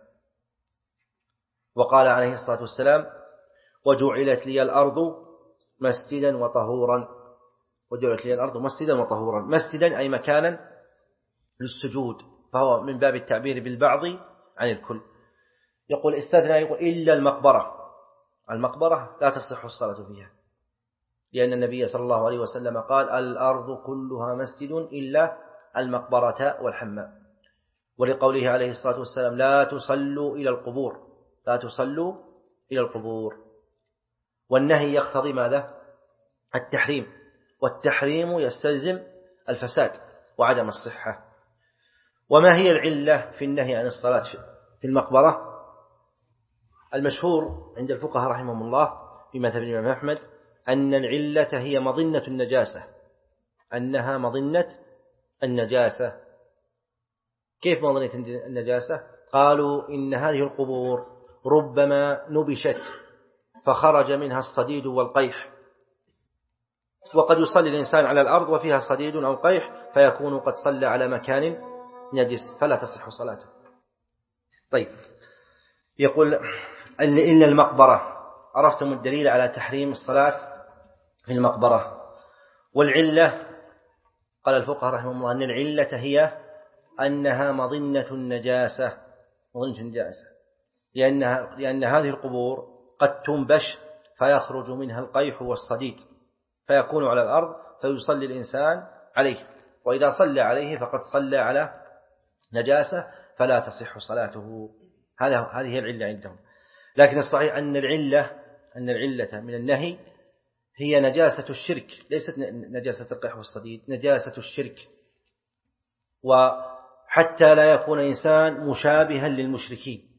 وقال عليه الصلاة والسلام وجعلت لي الأرض مسجدا وطهورا وجعلت لي الأرض مسجدا وطهورا. مسجدا أي مكانا للسجود، فهو من باب التعبير بالبعض عن الكل. يقول استثنى يقول إلا المقبرة، المقبرة لا تصح الصلاة فيها، لأن النبي صلى الله عليه وسلم قال الأرض كلها مسجد إلا المقبرة والحمام. ولقوله عليه الصلاة والسلام لا تصلوا إلى القبور لا تصلوا إلى القبور. والنهي يقتضي ماذا؟ التحريم، والتحريم يستلزم الفساد وعدم الصحة. وما هي العلة في النهي عن الصلاة في المقبرة؟ المشهور عند الفقهاء رحمهم الله في مذهب الإمام أحمد أن العلة هي مظنة النجاسة، أنها مظنة النجاسة. كيف مظنة النجاسة؟ قالوا إن هذه القبور ربما نبشت فخرج منها الصديد والقيح، وقد يصلي الإنسان على الأرض وفيها صديد أو قيح فيكون قد صلى على مكان نجس فلا تصح صلاته. طيب، يقول إلا المقبرة. عرفتم الدليل على تحريم الصلاة في المقبرة. والعلة قال الفقهاء رحمه الله أن العلة هي أنها مظنة النجاسة مظنة النجاسة لأنها لأن هذه القبور قد تنبش فيخرج منها القيح والصديد فيكون على الأرض فيصلي الإنسان عليه، وإذا صلى عليه فقد صلى على نجاسة فلا تصح صلاته. هذا هذه العلة عندهم. لكن الصحيح أن العلة أن العلة من النهي هي نجاسة الشرك، ليست نجاسة القيح والصديد، نجاسة الشرك، وحتى لا يكون إنسان مشابها للمشركين.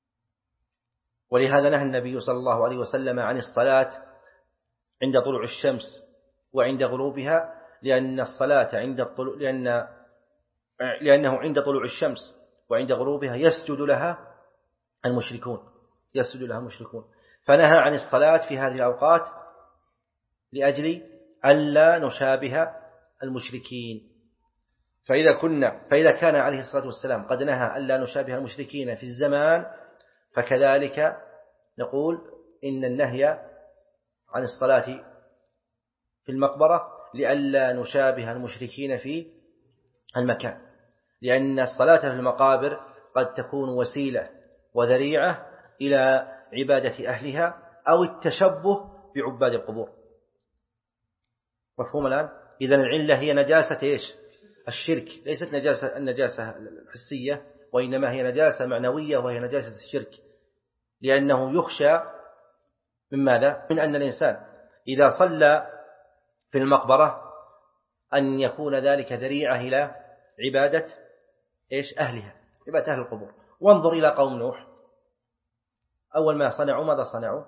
ولهذا نهى النبي صلى الله عليه وسلم عن الصلاة عند طلوع الشمس وعند غروبها، لأن الصلاة عند الطلوع لأن لأنه عند طلوع الشمس وعند غروبها يسجد لها المشركون يسجد لها المشركون فنهى عن الصلاة في هذه الأوقات لأجل ألا نشابه المشركين. فإذا كنا فإذا كان عليه الصلاة والسلام قد نهى ألا نشابه المشركين في الزمان، فكذلك نقول إن النهي عن الصلاة في المقبرة لألا نشابه المشركين في المكان، لأن الصلاة في المقابر قد تكون وسيلة وذريعة إلى عبادة أهلها أو التشبه بعباد القبور. مفهوم الآن؟ إذن العلة هي نجاسة إيش؟ الشرك، ليست نجاسة النجاسة الحسية، وإنما هي نجاسة معنوية وهي نجاسة الشرك، لأنه يخشى من ماذا؟ من أن الإنسان إذا صلى في المقبرة أن يكون ذلك ذريعة إلى عبادة إيش؟ أهلها، عبادة أهل القبور. وانظر إلى قوم نوح، أول ما صنعوا ماذا صنعوا؟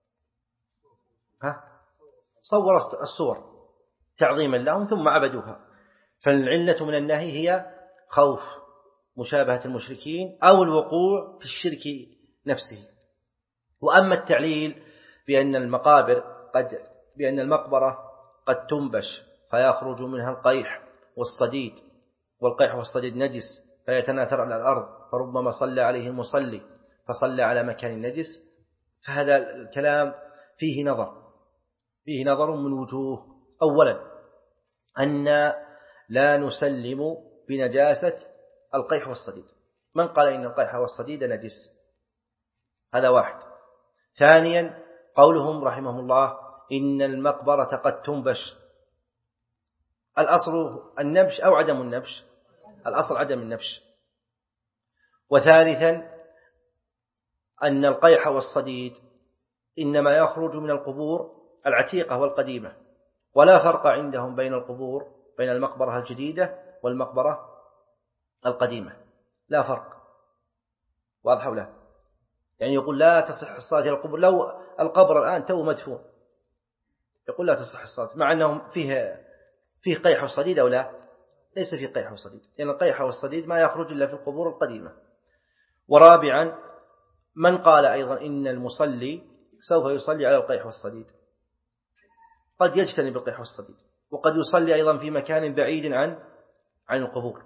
ها؟ صور الصور تعظيما لهم ثم عبدوها. فالعلة من النهي هي خوف مشابهة المشركين أو الوقوع في الشرك نفسه. وأما التعليل بأن المقابر قد بأن المقبرة قد تنبش فيخرج منها القيح والصديد، والقيح والصديد نجس فيتناثر على الأرض، فربما صلى عليه المصلي فصلى على مكان النجس، فهذا الكلام فيه نظر فيه نظر من وجوه. أولا أن لا نسلم بنجاسة القيح والصديد، من قال إن القيح والصديد نجس؟ هذا واحد. ثانيا قولهم رحمهم الله إن المقبرة قد تنبش، الأصل النبش أو عدم النبش؟ الأصل عدم النبش. وثالثا أن القيح والصديد إنما يخرج من القبور العتيقة والقديمة، ولا فرق عندهم بين القبور بين المقبرة الجديدة والمقبرة القديمة، لا فرق. واضح ولا؟ يعني يقول لا تصح الصلاة إلى القبور، لو القبر الآن تو مدفون يقول لا تصح الصلاة، مع أنهم فيه فيه قيح وصديد أو لا؟ ليس فيه قيح وصديد، لأن يعني القيح والصديد ما يخرج إلا في القبور القديمة. ورابعا من قال أيضا إن المصلي سوف يصلي على القيح والصديد، قد يجتنب القيح والصديد، وقد يصلي أيضا في مكان بعيد عن عن القبور.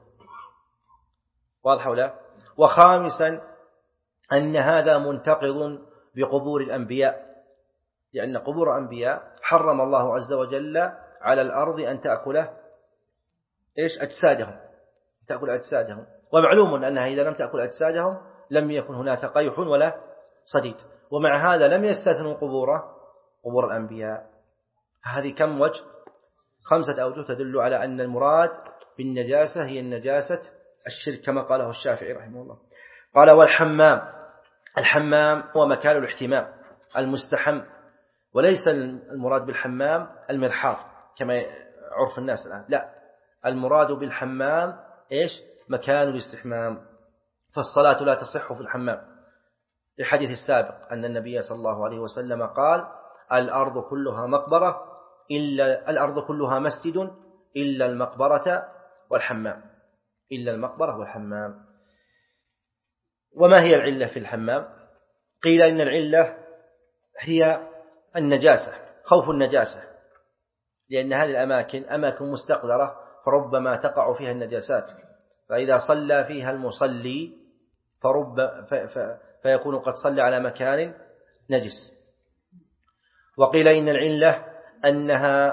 واضح ولا؟ وخامسا أن هذا منتقض بقبور الأنبياء، لأن قبور الأنبياء حرم الله عز وجل على الأرض أن تأكله إيش؟ أجسادهم، تأكل أجسادهم. ومعلوم أنها إذا لم تأكل أجسادهم لم يكن هناك قيح ولا صديد، ومع هذا لم يستثنوا قبور قبور الأنبياء. هذه كم وجه؟ خمسة أوجه تدل على أن المراد بالنجاسة هي النجاسة الشرك كما قاله الشافعي رحمه الله. قال والحمام، الحمام هو مكان الاحتمام المستحم، وليس المراد بالحمام المرحاض كما عرف الناس الآن، لا، المراد بالحمام إيش؟ مكان الاستحمام. فالصلاة لا تصح في الحمام، الحديث السابق أن النبي صلى الله عليه وسلم قال الأرض كلها مقبرة إلا الأرض كلها مسجد إلا المقبرة والحمام، إلا المقبرة والحمام. وما هي العلة في الحمام؟ قيل إن العلة هي النجاسة، خوف النجاسة، لأن هذه الأماكن أماكن مستقذرة فربما تقع فيها النجاسات، فإذا صلى فيها المصلي فرب فيكون قد صلى على مكان نجس. وقيل إن العلة أنها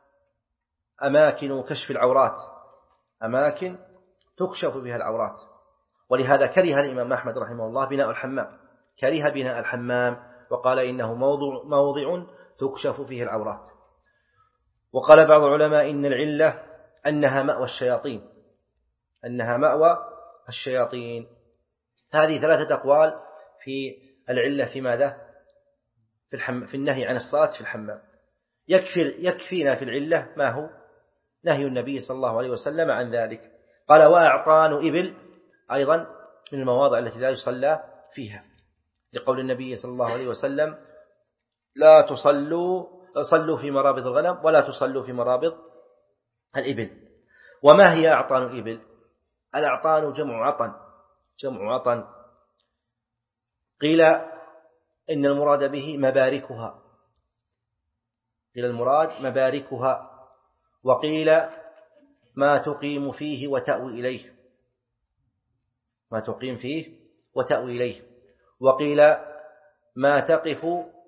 أماكن كشف العورات، أماكن تكشف بها العورات، ولهذا كره الإمام أحمد رحمه الله بناء الحمام، كره بناء الحمام وقال إنه موضع, موضع تكشف فيه العورات. وقال بعض العلماء إن العلة أنها مأوى الشياطين، أنها مأوى الشياطين. هذه ثلاثة أقوال في العلة في ماذا؟ في, الحم... في النهي عن الصلاة في الحمام. يكفي... يكفينا في العلة ما هو نهي النبي صلى الله عليه وسلم عن ذلك. قال وأعطان إبل أيضا من المواضع التي لا يصلى فيها، لقول النبي صلى الله عليه وسلم لا تصلوا صلوا في مرابض الغنم ولا تصلوا في مرابض الإبل. وما هي أعطان الإبل؟ الأعطان جمع عطن، جمع عطن. قيل إن المراد به مباركها، قيل المراد مباركها، وقيل ما تقيم فيه وتأوي إليه، ما تقيم فيه وتأوي إليه. وقيل ما تقف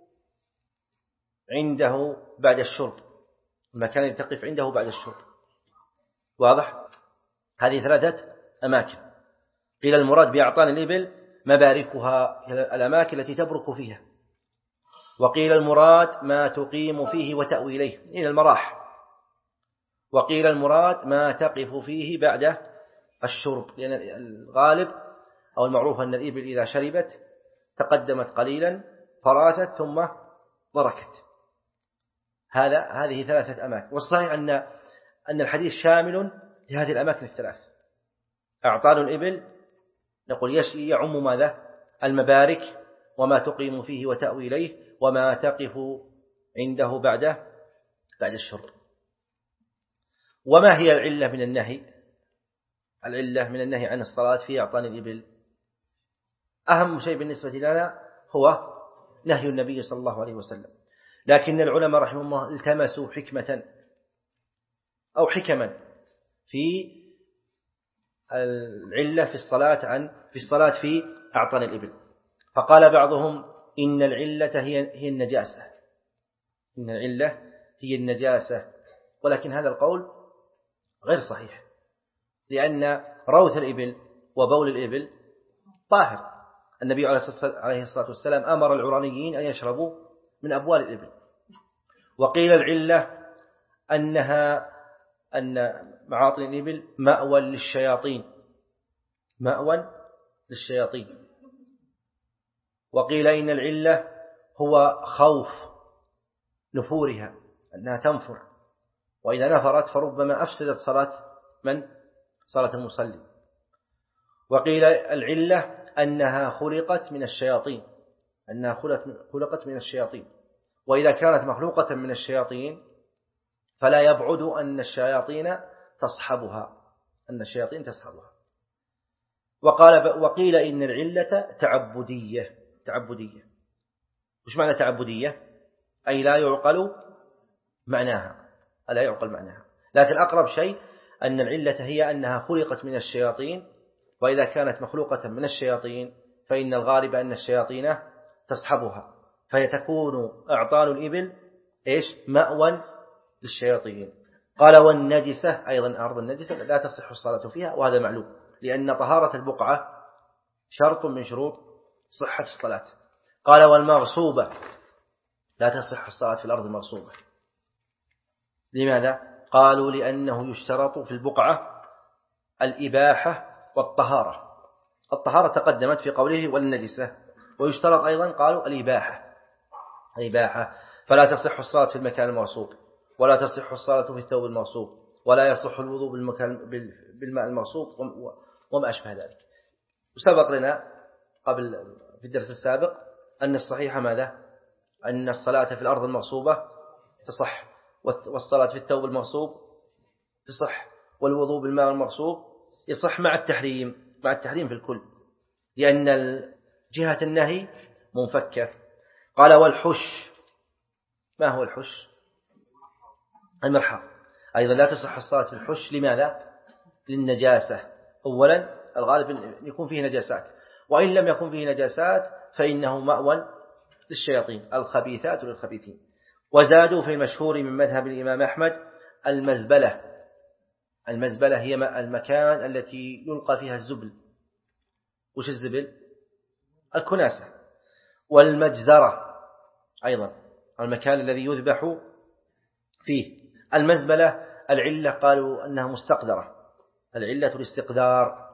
عنده بعد الشرب، المكان اللي تقف عنده بعد الشرب. واضح؟ هذه ثلاثة أماكن. قيل المراد بأعطان الإبل مباركها، الأماكن التي تبرك فيها. وقيل المراد ما تقيم فيه وتأوي إليه، إلى المراح، وقيل المراد ما تقف فيه بعد الشرب، لأن الغالب أو المعروف أن الإبل إذا شربت تقدمت قليلا فراتت ثم ضركت. هذا هذه ثلاثة أماكن. والصحيح أن أن الحديث شامل لهذه الأماكن الثلاث. أعطال الإبل نقول يعم ماذا؟ المبارك وما تقيم فيه وتأوي إليه وما تقف عنده بعد بعد الشرب. وما هي العلة من النهي؟ العلة من النهي عن الصلاة في أعطان الإبل أهم شيء بالنسبة لنا هو نهي النبي صلى الله عليه وسلم، لكن العلماء رحمهم الله التمسوا حكمة أو حكما في العلة في الصلاة عن في الصلاة في أعطان الإبل. فقال بعضهم إن العلة هي هي النجاسة، إن العلة هي النجاسة، ولكن هذا القول غير صحيح، لأن روث الإبل وبول الإبل طاهر. النبي عليه الصلاة والسلام أمر العرانيين أن يشربوا من أبوال الإبل. وقيل العلة أنها أن معاطن الإبل مأوى للشياطين، مأوى للشياطين. وقيل إن العلة هو خوف نفورها، أنها تنفر، وإذا نفرت فربما أفسدت صلاة من؟ صلاة المصلي. وقيل العلة أنها خلقت من الشياطين، أنها خلقت من الشياطين، وإذا كانت مخلوقة من الشياطين فلا يبعد أن الشياطين تصحبها، أن الشياطين تصحبها. وقال وقيل إن العلة تعبدية، تعبدية. وش معنى تعبدية؟ أي لا يعقل معناها، لا يعقل معناها، لكن أقرب شيء أن العلة هي أنها خلقت من الشياطين، وإذا كانت مخلوقة من الشياطين فإن الغالب أن الشياطين تصحبها، فيتكون أعطال الإبل إيش؟ مأوى للشياطين. قال والنجسة أيضا، أرض النجسة لا تصح الصلاة فيها، وهذا معلوم، لأن طهارة البقعة شرط من شروط صحة الصلاة. قال والمغصوبة لا تصح الصلاة في الأرض المغصوبة. لماذا؟ قالوا لأنه يشترط في البقعة الإباحة والطهارة. الطهارة تقدمت في قوله والنجسة، ويشترط أيضا قالوا الإباحة، الإباحة. فلا تصح الصلاة في المكان المغصوب، ولا تصح الصلاة في الثوب المغصوب، ولا يصح الوضوء بالمكان بالماء المغصوب وما أشبه ذلك. وسبق لنا قبل في الدرس السابق أن الصحيح ماذا؟ أن الصلاة في الأرض المغصوبة تصح، والصلاة في الثوب المغصوب تصح، والوضوء بالماء المغصوب يصح مع التحريم، مع التحريم في الكل، لأن جهة النهي منفكة. قال والحش، ما هو الحش؟ المرحى. أيضا لا تصح الصلاة في الحش. لماذا؟ للنجاسة. أولا الغالب يكون فيه نجاسات، وإن لم يكن فيه نجاسات فإنه مأوى للشياطين الخبيثات للخبيثين. وزادوا في المشهور من مذهب الإمام أحمد المزبلة. المزبلة هي المكان التي يلقى فيها الزبل. وش الزبل؟ الكناسة. والمجزرة أيضا المكان الذي يذبح فيه. المزبلة العلة قالوا أنها مستقدرة، العلة الاستقدار.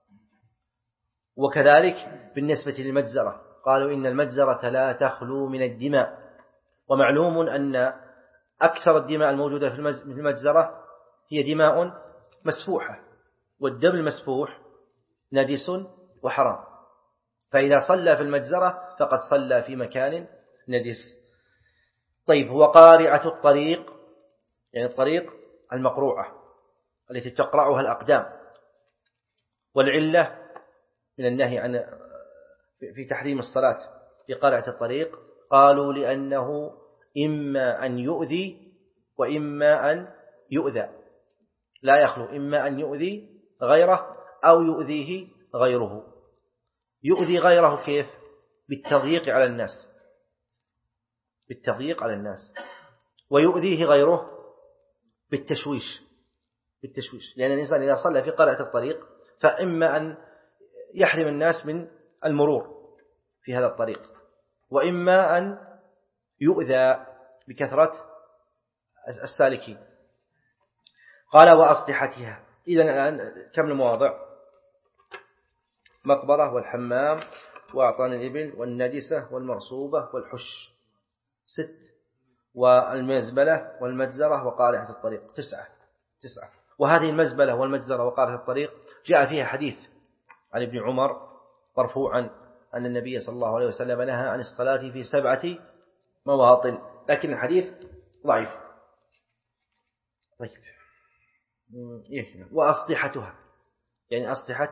وكذلك بالنسبة للمجزرة قالوا إن المجزرة لا تخلو من الدماء، ومعلوم أن أكثر الدماء الموجودة في المجزرة هي دماء مسفوحة، والدم المسفوح نجس وحرام، فإذا صلى في المجزرة فقد صلى في مكان نجس. طيب، هو قارعة الطريق، يعني الطريق المقروعة التي تقرعها الأقدام. والعلة من النهي عن في تحريم الصلاة في قارعة الطريق قالوا لأنه إما أن يؤذي وإما أن يؤذى، لا يخلو، إما أن يؤذي غيره أو يؤذيه غيره. يؤذي غيره كيف؟ بالتضييق على الناس، بالتضييق على الناس. ويؤذيه غيره بالتشويش، بالتشويش، لأن الإنسان إذا صلى في قارعة الطريق فإما أن يحرم الناس من المرور في هذا الطريق، وإما أن يؤذى بكثرة السالكين. قال وأسطحتها. إذن الآن كم المواضع؟ مقبرة والحمام وأعطان الإبل والنجسة والمغصوبة والحش ست، والمزبلة والمجزرة وقارعة الطريق تسعة تسعة. وهذه المزبلة والمجزرة وقارعة الطريق جاء فيها حديث عن ابن عمر مرفوعا أن النبي صلى الله عليه وسلم نهى عن الصلاة في سبعة مواطن، لكن الحديث ضعيف. طيب وأسطحتها يعني أسطحة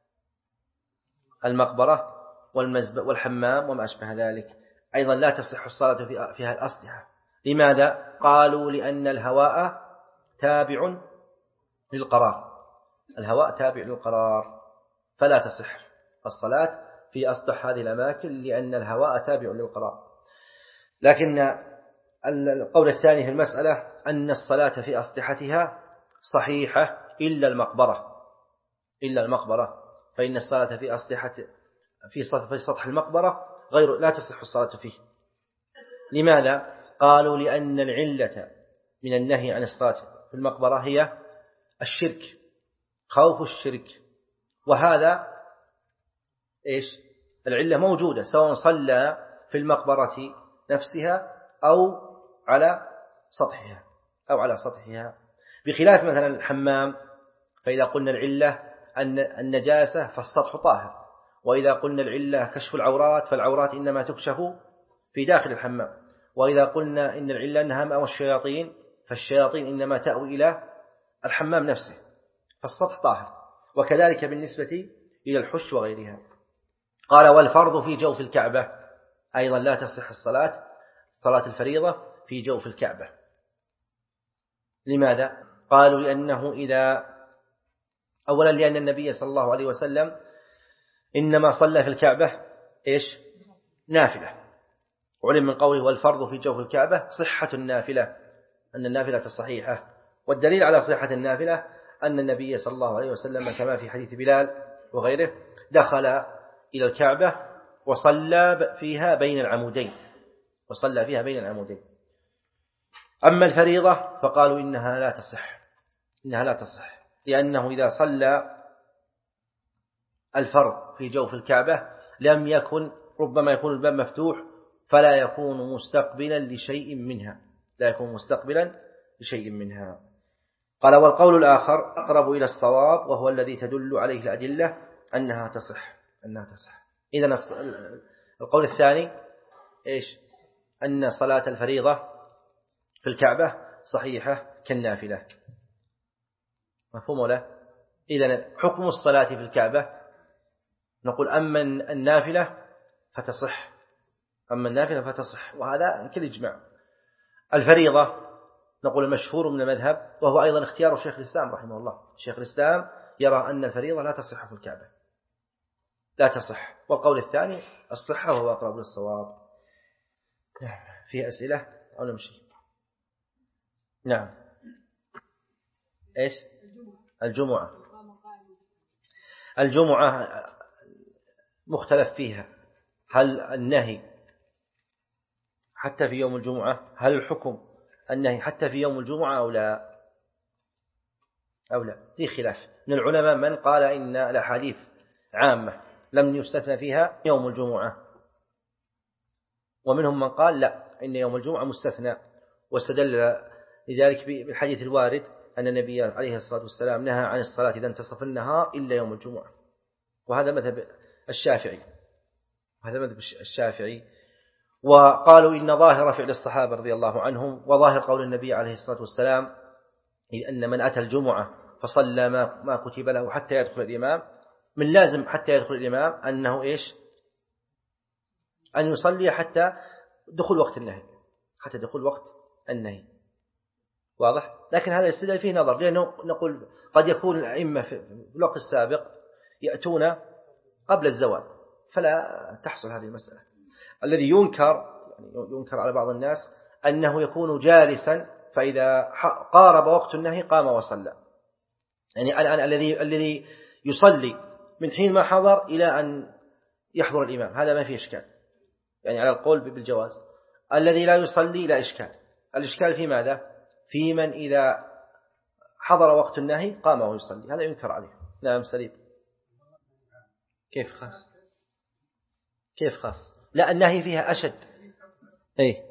المقبرة والحمام وما أشبه ذلك أيضا لا تصح الصلاة فيها الأسطحة. لماذا؟ قالوا لأن الهواء تابع للقرار، الهواء تابع للقرار، فلا تصح الصلاة في أسطح هذه الأماكن لأن الهواء تابع للقرار. لكن القول الثاني في المسألة أن الصلاة في أسطحتها صحيحة إلا المقبرة، إلا المقبرة، فإن الصلاة في أسطحة في سطح المقبرة غير لا تصح الصلاة فيه. لماذا؟ قالوا لأن العلة من النهي عن الصلاة في المقبرة هي الشرك، خوف الشرك، وهذا إيش؟ العلة موجودة سواء صلى في المقبرة نفسها أو على سطحها أو على سطحها، بخلاف مثلا الحمام، فإذا قلنا العلة أن النجاسة فالسطح طاهر، وإذا قلنا العلة كشف العورات فالعورات إنما تكشف في داخل الحمام، وإذا قلنا إن العلة أنها مأوى الشياطين فالشياطين إنما تأوي إلى الحمام نفسه، فالسطح طاهر. وكذلك بالنسبة إلى الحش وغيرها. قال والفرض في جوف الكعبة أيضا لا تصح الصلاة، صلاة الفريضة في جوف الكعبة. لماذا؟ قالوا لأنه إذا أولا لأن النبي صلى الله عليه وسلم إنما صلى في الكعبة إيش؟ نافلة، وعلم من قوله والفرض في جوف الكعبة صحة النافلة، أن النافلة صحيحة. والدليل على صحة النافلة أن النبي صلى الله عليه وسلم كما في حديث بلال وغيره دخل إلى الكعبة وصلى فيها بين العمودين وصلى فيها بين العمودين. أما الفريضة فقالوا إنها لا تصح، إنها لا تصح لأنه إذا صلى الفرض في جوف الكعبة لم يكن، ربما يكون الباب مفتوح فلا يكون مستقبلا لشيء منها، لا يكون مستقبلا لشيء منها. قال والقول الآخر أقرب إلى الصواب وهو الذي تدل عليه الأدلة أنها تصح، أنها تصح. إذن القول الثاني إيش؟ أن صلاة الفريضة في الكعبة صحيحة كالنافلة. مفهوم ولا؟ إذن حكم الصلاة في الكعبة نقول أما النافلة فتصح، أما النافلة فتصح، وهذا كل إجماع. الفريضة نقول المشهور من المذهب وهو أيضا اختيار الشيخ الإسلام رحمه الله، الشيخ الإسلام يرى أن الفريضة لا تصح في الكعبة، لا تصح. والقول الثاني الصحة وهو أقرب للصواب. في أسئلة أو نمشي؟ نعم. إيش؟ الجمعة الجمعة مختلف فيها، هل النهي حتى في يوم الجمعة، هل الحكم النهي حتى في يوم الجمعة أو لا أو لا؟ في خلاف من العلماء، من قال إن الأحاديث عامة لم يستثنى فيها يوم الجمعة، ومنهم من قال لا، إن يوم الجمعة مستثنى، واستدل لذلك بالحديث الوارد أن النبي عليه الصلاة والسلام نهى عن الصلاة إذا انتصف النهار إلا يوم الجمعة. وهذا مذهب الشافعي، هذا مذهب الشافعي. وقالوا إن ظاهر فعل الصحابة رضي الله عنهم وظاهر قول النبي عليه الصلاة والسلام أن من أتى الجمعة فصلى ما ما كتب له حتى يدخل الإمام، من لازم حتى يدخل الإمام أنه إيش؟ أن يصلي حتى دخول وقت النهي، حتى دخول وقت النهي. واضح؟ لكن هذا يستدل فيه نظر، لأنه نقول قد يكون الأئمة في الوقت السابق يأتون قبل الزوال فلا تحصل هذه المسألة. الذي ينكر يعني ينكر على بعض الناس أنه يكون جالسا فإذا قارب وقت النهي قام وصلى، يعني الآن الذي الذي يصلي من حين ما حضر إلى أن يحضر الإمام هذا ما فيه إشكال، يعني على القول بالجواز. الذي لا يصلي لا إشكال، الإشكال في ماذا؟ في من إذا حضر وقت النهي قام ويصلي، هذا ينكر عليه. نعم سليم. كيف خاص؟ كيف خاص؟ لا النهي فيها أشد. أي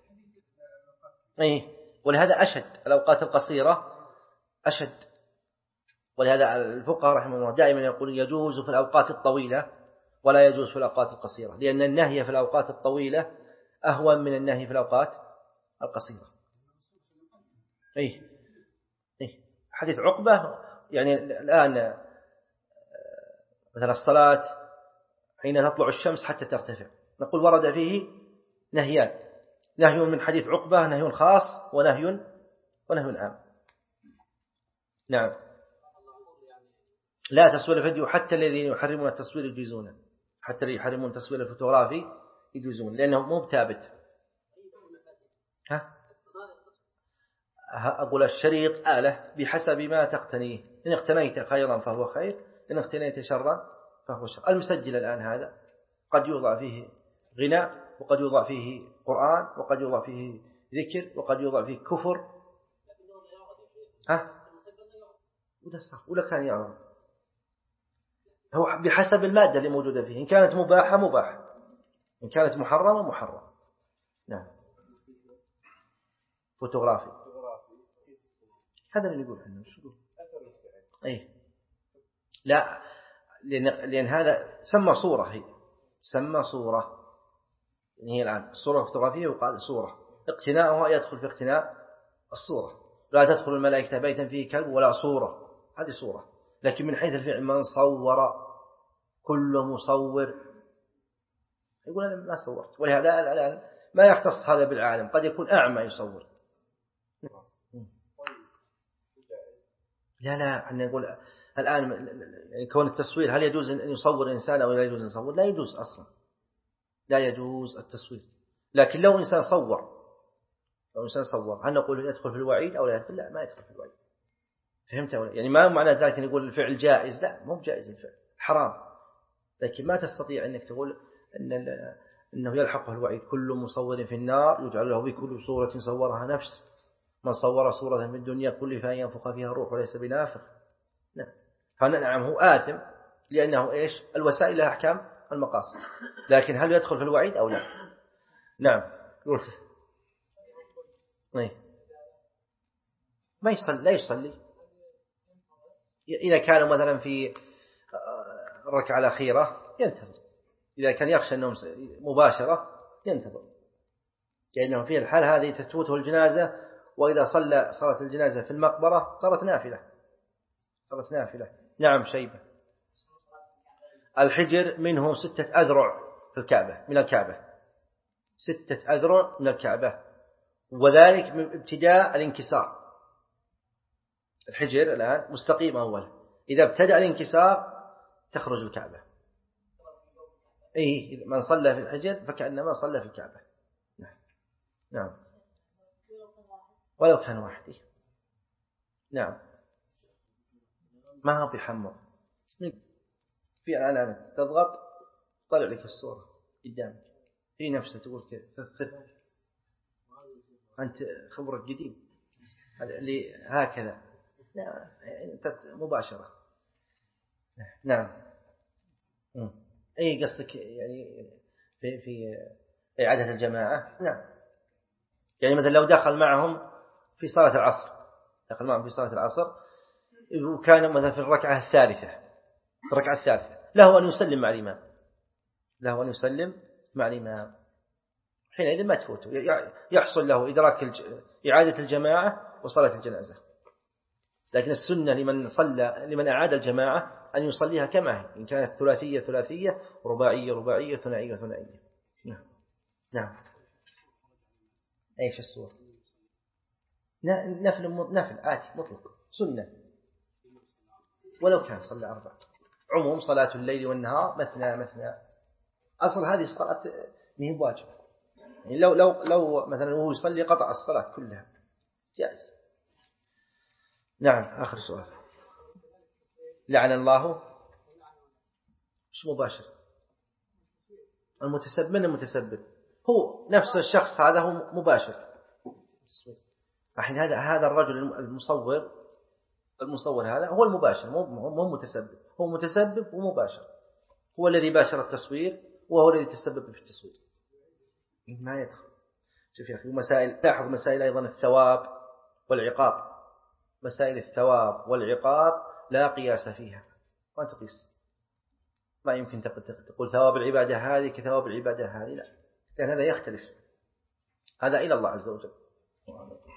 أي ولهذا أشد الأوقات القصيرة أشد، ولهذا الفقهاء رحمه الله دائما يقول يجوز في الأوقات الطويلة ولا يجوز في الأوقات القصيرة، لأن النهي في الأوقات الطويلة أهون من النهي في الأوقات القصيرة. أي أي حديث عقبة يعني الآن مثلا الصلاة حين تطلع الشمس حتى ترتفع، نقول ورد فيه نهيان، نهي من حديث عقبة نهي خاص ونهي ونهي عام. نعم لا تصوير الفيديو حتى الذين يحرمون التصوير يجيزونه، حتى اللي يحرمون تصوير الفوتوغرافي يجيزون لأنه مو ثابت. ها أقول الشريط آلة بحسب ما تقتنيه، إن اقتنيت خيرا فهو خير، إن اقتنيت شرا فهو شر. المسجل الآن هذا قد يوضع فيه غناء، وقد يوضع فيه قرآن، وقد يوضع فيه ذكر، وقد يوضع فيه كفر. ها ولا صح ولا كان يعرض، هو بحسب المادة اللي موجودة فيه، إن كانت مباحة مباح، إن كانت محرمة محرم. نعم فوتوغرافي هذا اللي نقول عنه شو أي لا لأن, لأن هذا سمى صورة، هي سمى صورة، يعني هي الآن الصورة الفوتوغرافية وقال صورة، اقتناؤها يدخل في اقتناء الصورة. لا تدخل الملائكة بيتا فيه كلب ولا صورة، هذه صورة. لكن من حيث الفعل من صور، كل مصور يقول أنا ما صورت، ولهذا الآن ما يختص هذا بالعالم، قد يكون أعمى يصور. لا لا أن نقول الآن كون التصوير هل يجوز أن يصور إنسان أو لا يجوز أن يصور؟ لا يجوز أصلا، لا يجوز التصوير. لكن لو إنسان صور، لو إنسان صور هل نقول يدخل في الوعيد أو لا يدخل؟ لا ما يدخل في الوعيد. فهمت ولا؟ يعني ما معنى ذلك أن يقول الفعل جائز، لا مو جائز الفعل، حرام. لكن ما تستطيع أنك تقول أن أنه يلحقه الوعيد. كل مصور في النار يجعل له بكل صورة صورها نفس، من صور صورة من الدنيا كل فان ينفخ فيها الروح وليس بنافخ. نعم فنعم هو آثم لأنه إيش الوسائل لها أحكام المقاصد، لكن هل يدخل في الوعيد أو لا؟ نعم قلت ما يصلي، لا يصلي إذا كان مثلا في الركعة الأخيرة ينتظر، إذا كان يخشى أنه مباشرة ينتظر، لأنه في الحال هذه تفوته الجنازة، وإذا صلى صلاة الجنازة في المقبرة صارت نافلة، صارت نافلة. نعم شيبة. الحجر منه ستة أذرع في الكعبة، من الكعبة ستة أذرع من الكعبة، وذلك من ابتداء الانكسار. الحجر الآن مستقيم أولا، إذا ابتدأ الانكسار تخرج الكعبة. إيه من صلى في الحجر فكأنما صلى في الكعبة. نعم نعم ولو كان وحده. نعم ما هو بيحمر في الآن تضغط طلع لك الصورة قدامك في نفسها، تقول كيف أنت خبرك جديد اللي هكذا مباشرة. نعم أي قصدك يعني في في إعادة الجماعة. نعم يعني مثلا لو دخل معهم في صلاة العصر، دخل معهم في صلاة العصر وكان مثلا في الركعة الثالثة، في الركعة الثالثة له أن يسلم مع الإمام، له أن يسلم مع الإمام، حينئذ ما تفوته، يحصل له إدراك إعادة الجماعة وصلاة الجنازة. لكن السنة لمن صلى لمن أعاد الجماعة أن يصليها كما هي، إن كانت ثلاثية ثلاثية، رباعية رباعية، ثنائية ثنائية. نعم نعم أيش السورة؟ نفل نفل آتي مطلق سنة، ولو كان صلى أربعة. عموم صلاة الليل والنهار مثنى مثنى، أصل هذه الصلاة مهي واجب، يعني لو لو لو مثلا وهو يصلي قطع الصلاة كلها جائز. نعم آخر سؤال. لعن الله مش مباشر المتسبب، من المتسبب هو نفس الشخص هذا، هو مباشر. الحين هذا هذا الرجل المصور المصور هذا هو المباشر، مو مو متسبب، هو متسبب ومباشر، هو الذي باشر التصوير وهو الذي تسبب في التصوير، ما يدخل. شوف يا أخي مسائل، لاحظ مسائل أيضا الثواب والعقاب، مسائل الثواب والعقاب لا قياس فيها، ما تقيس، ما يمكن تقول ثواب العبادة هذه كثواب العبادة هذه، لا، لأن هذا يختلف، هذا إلى الله عز وجل.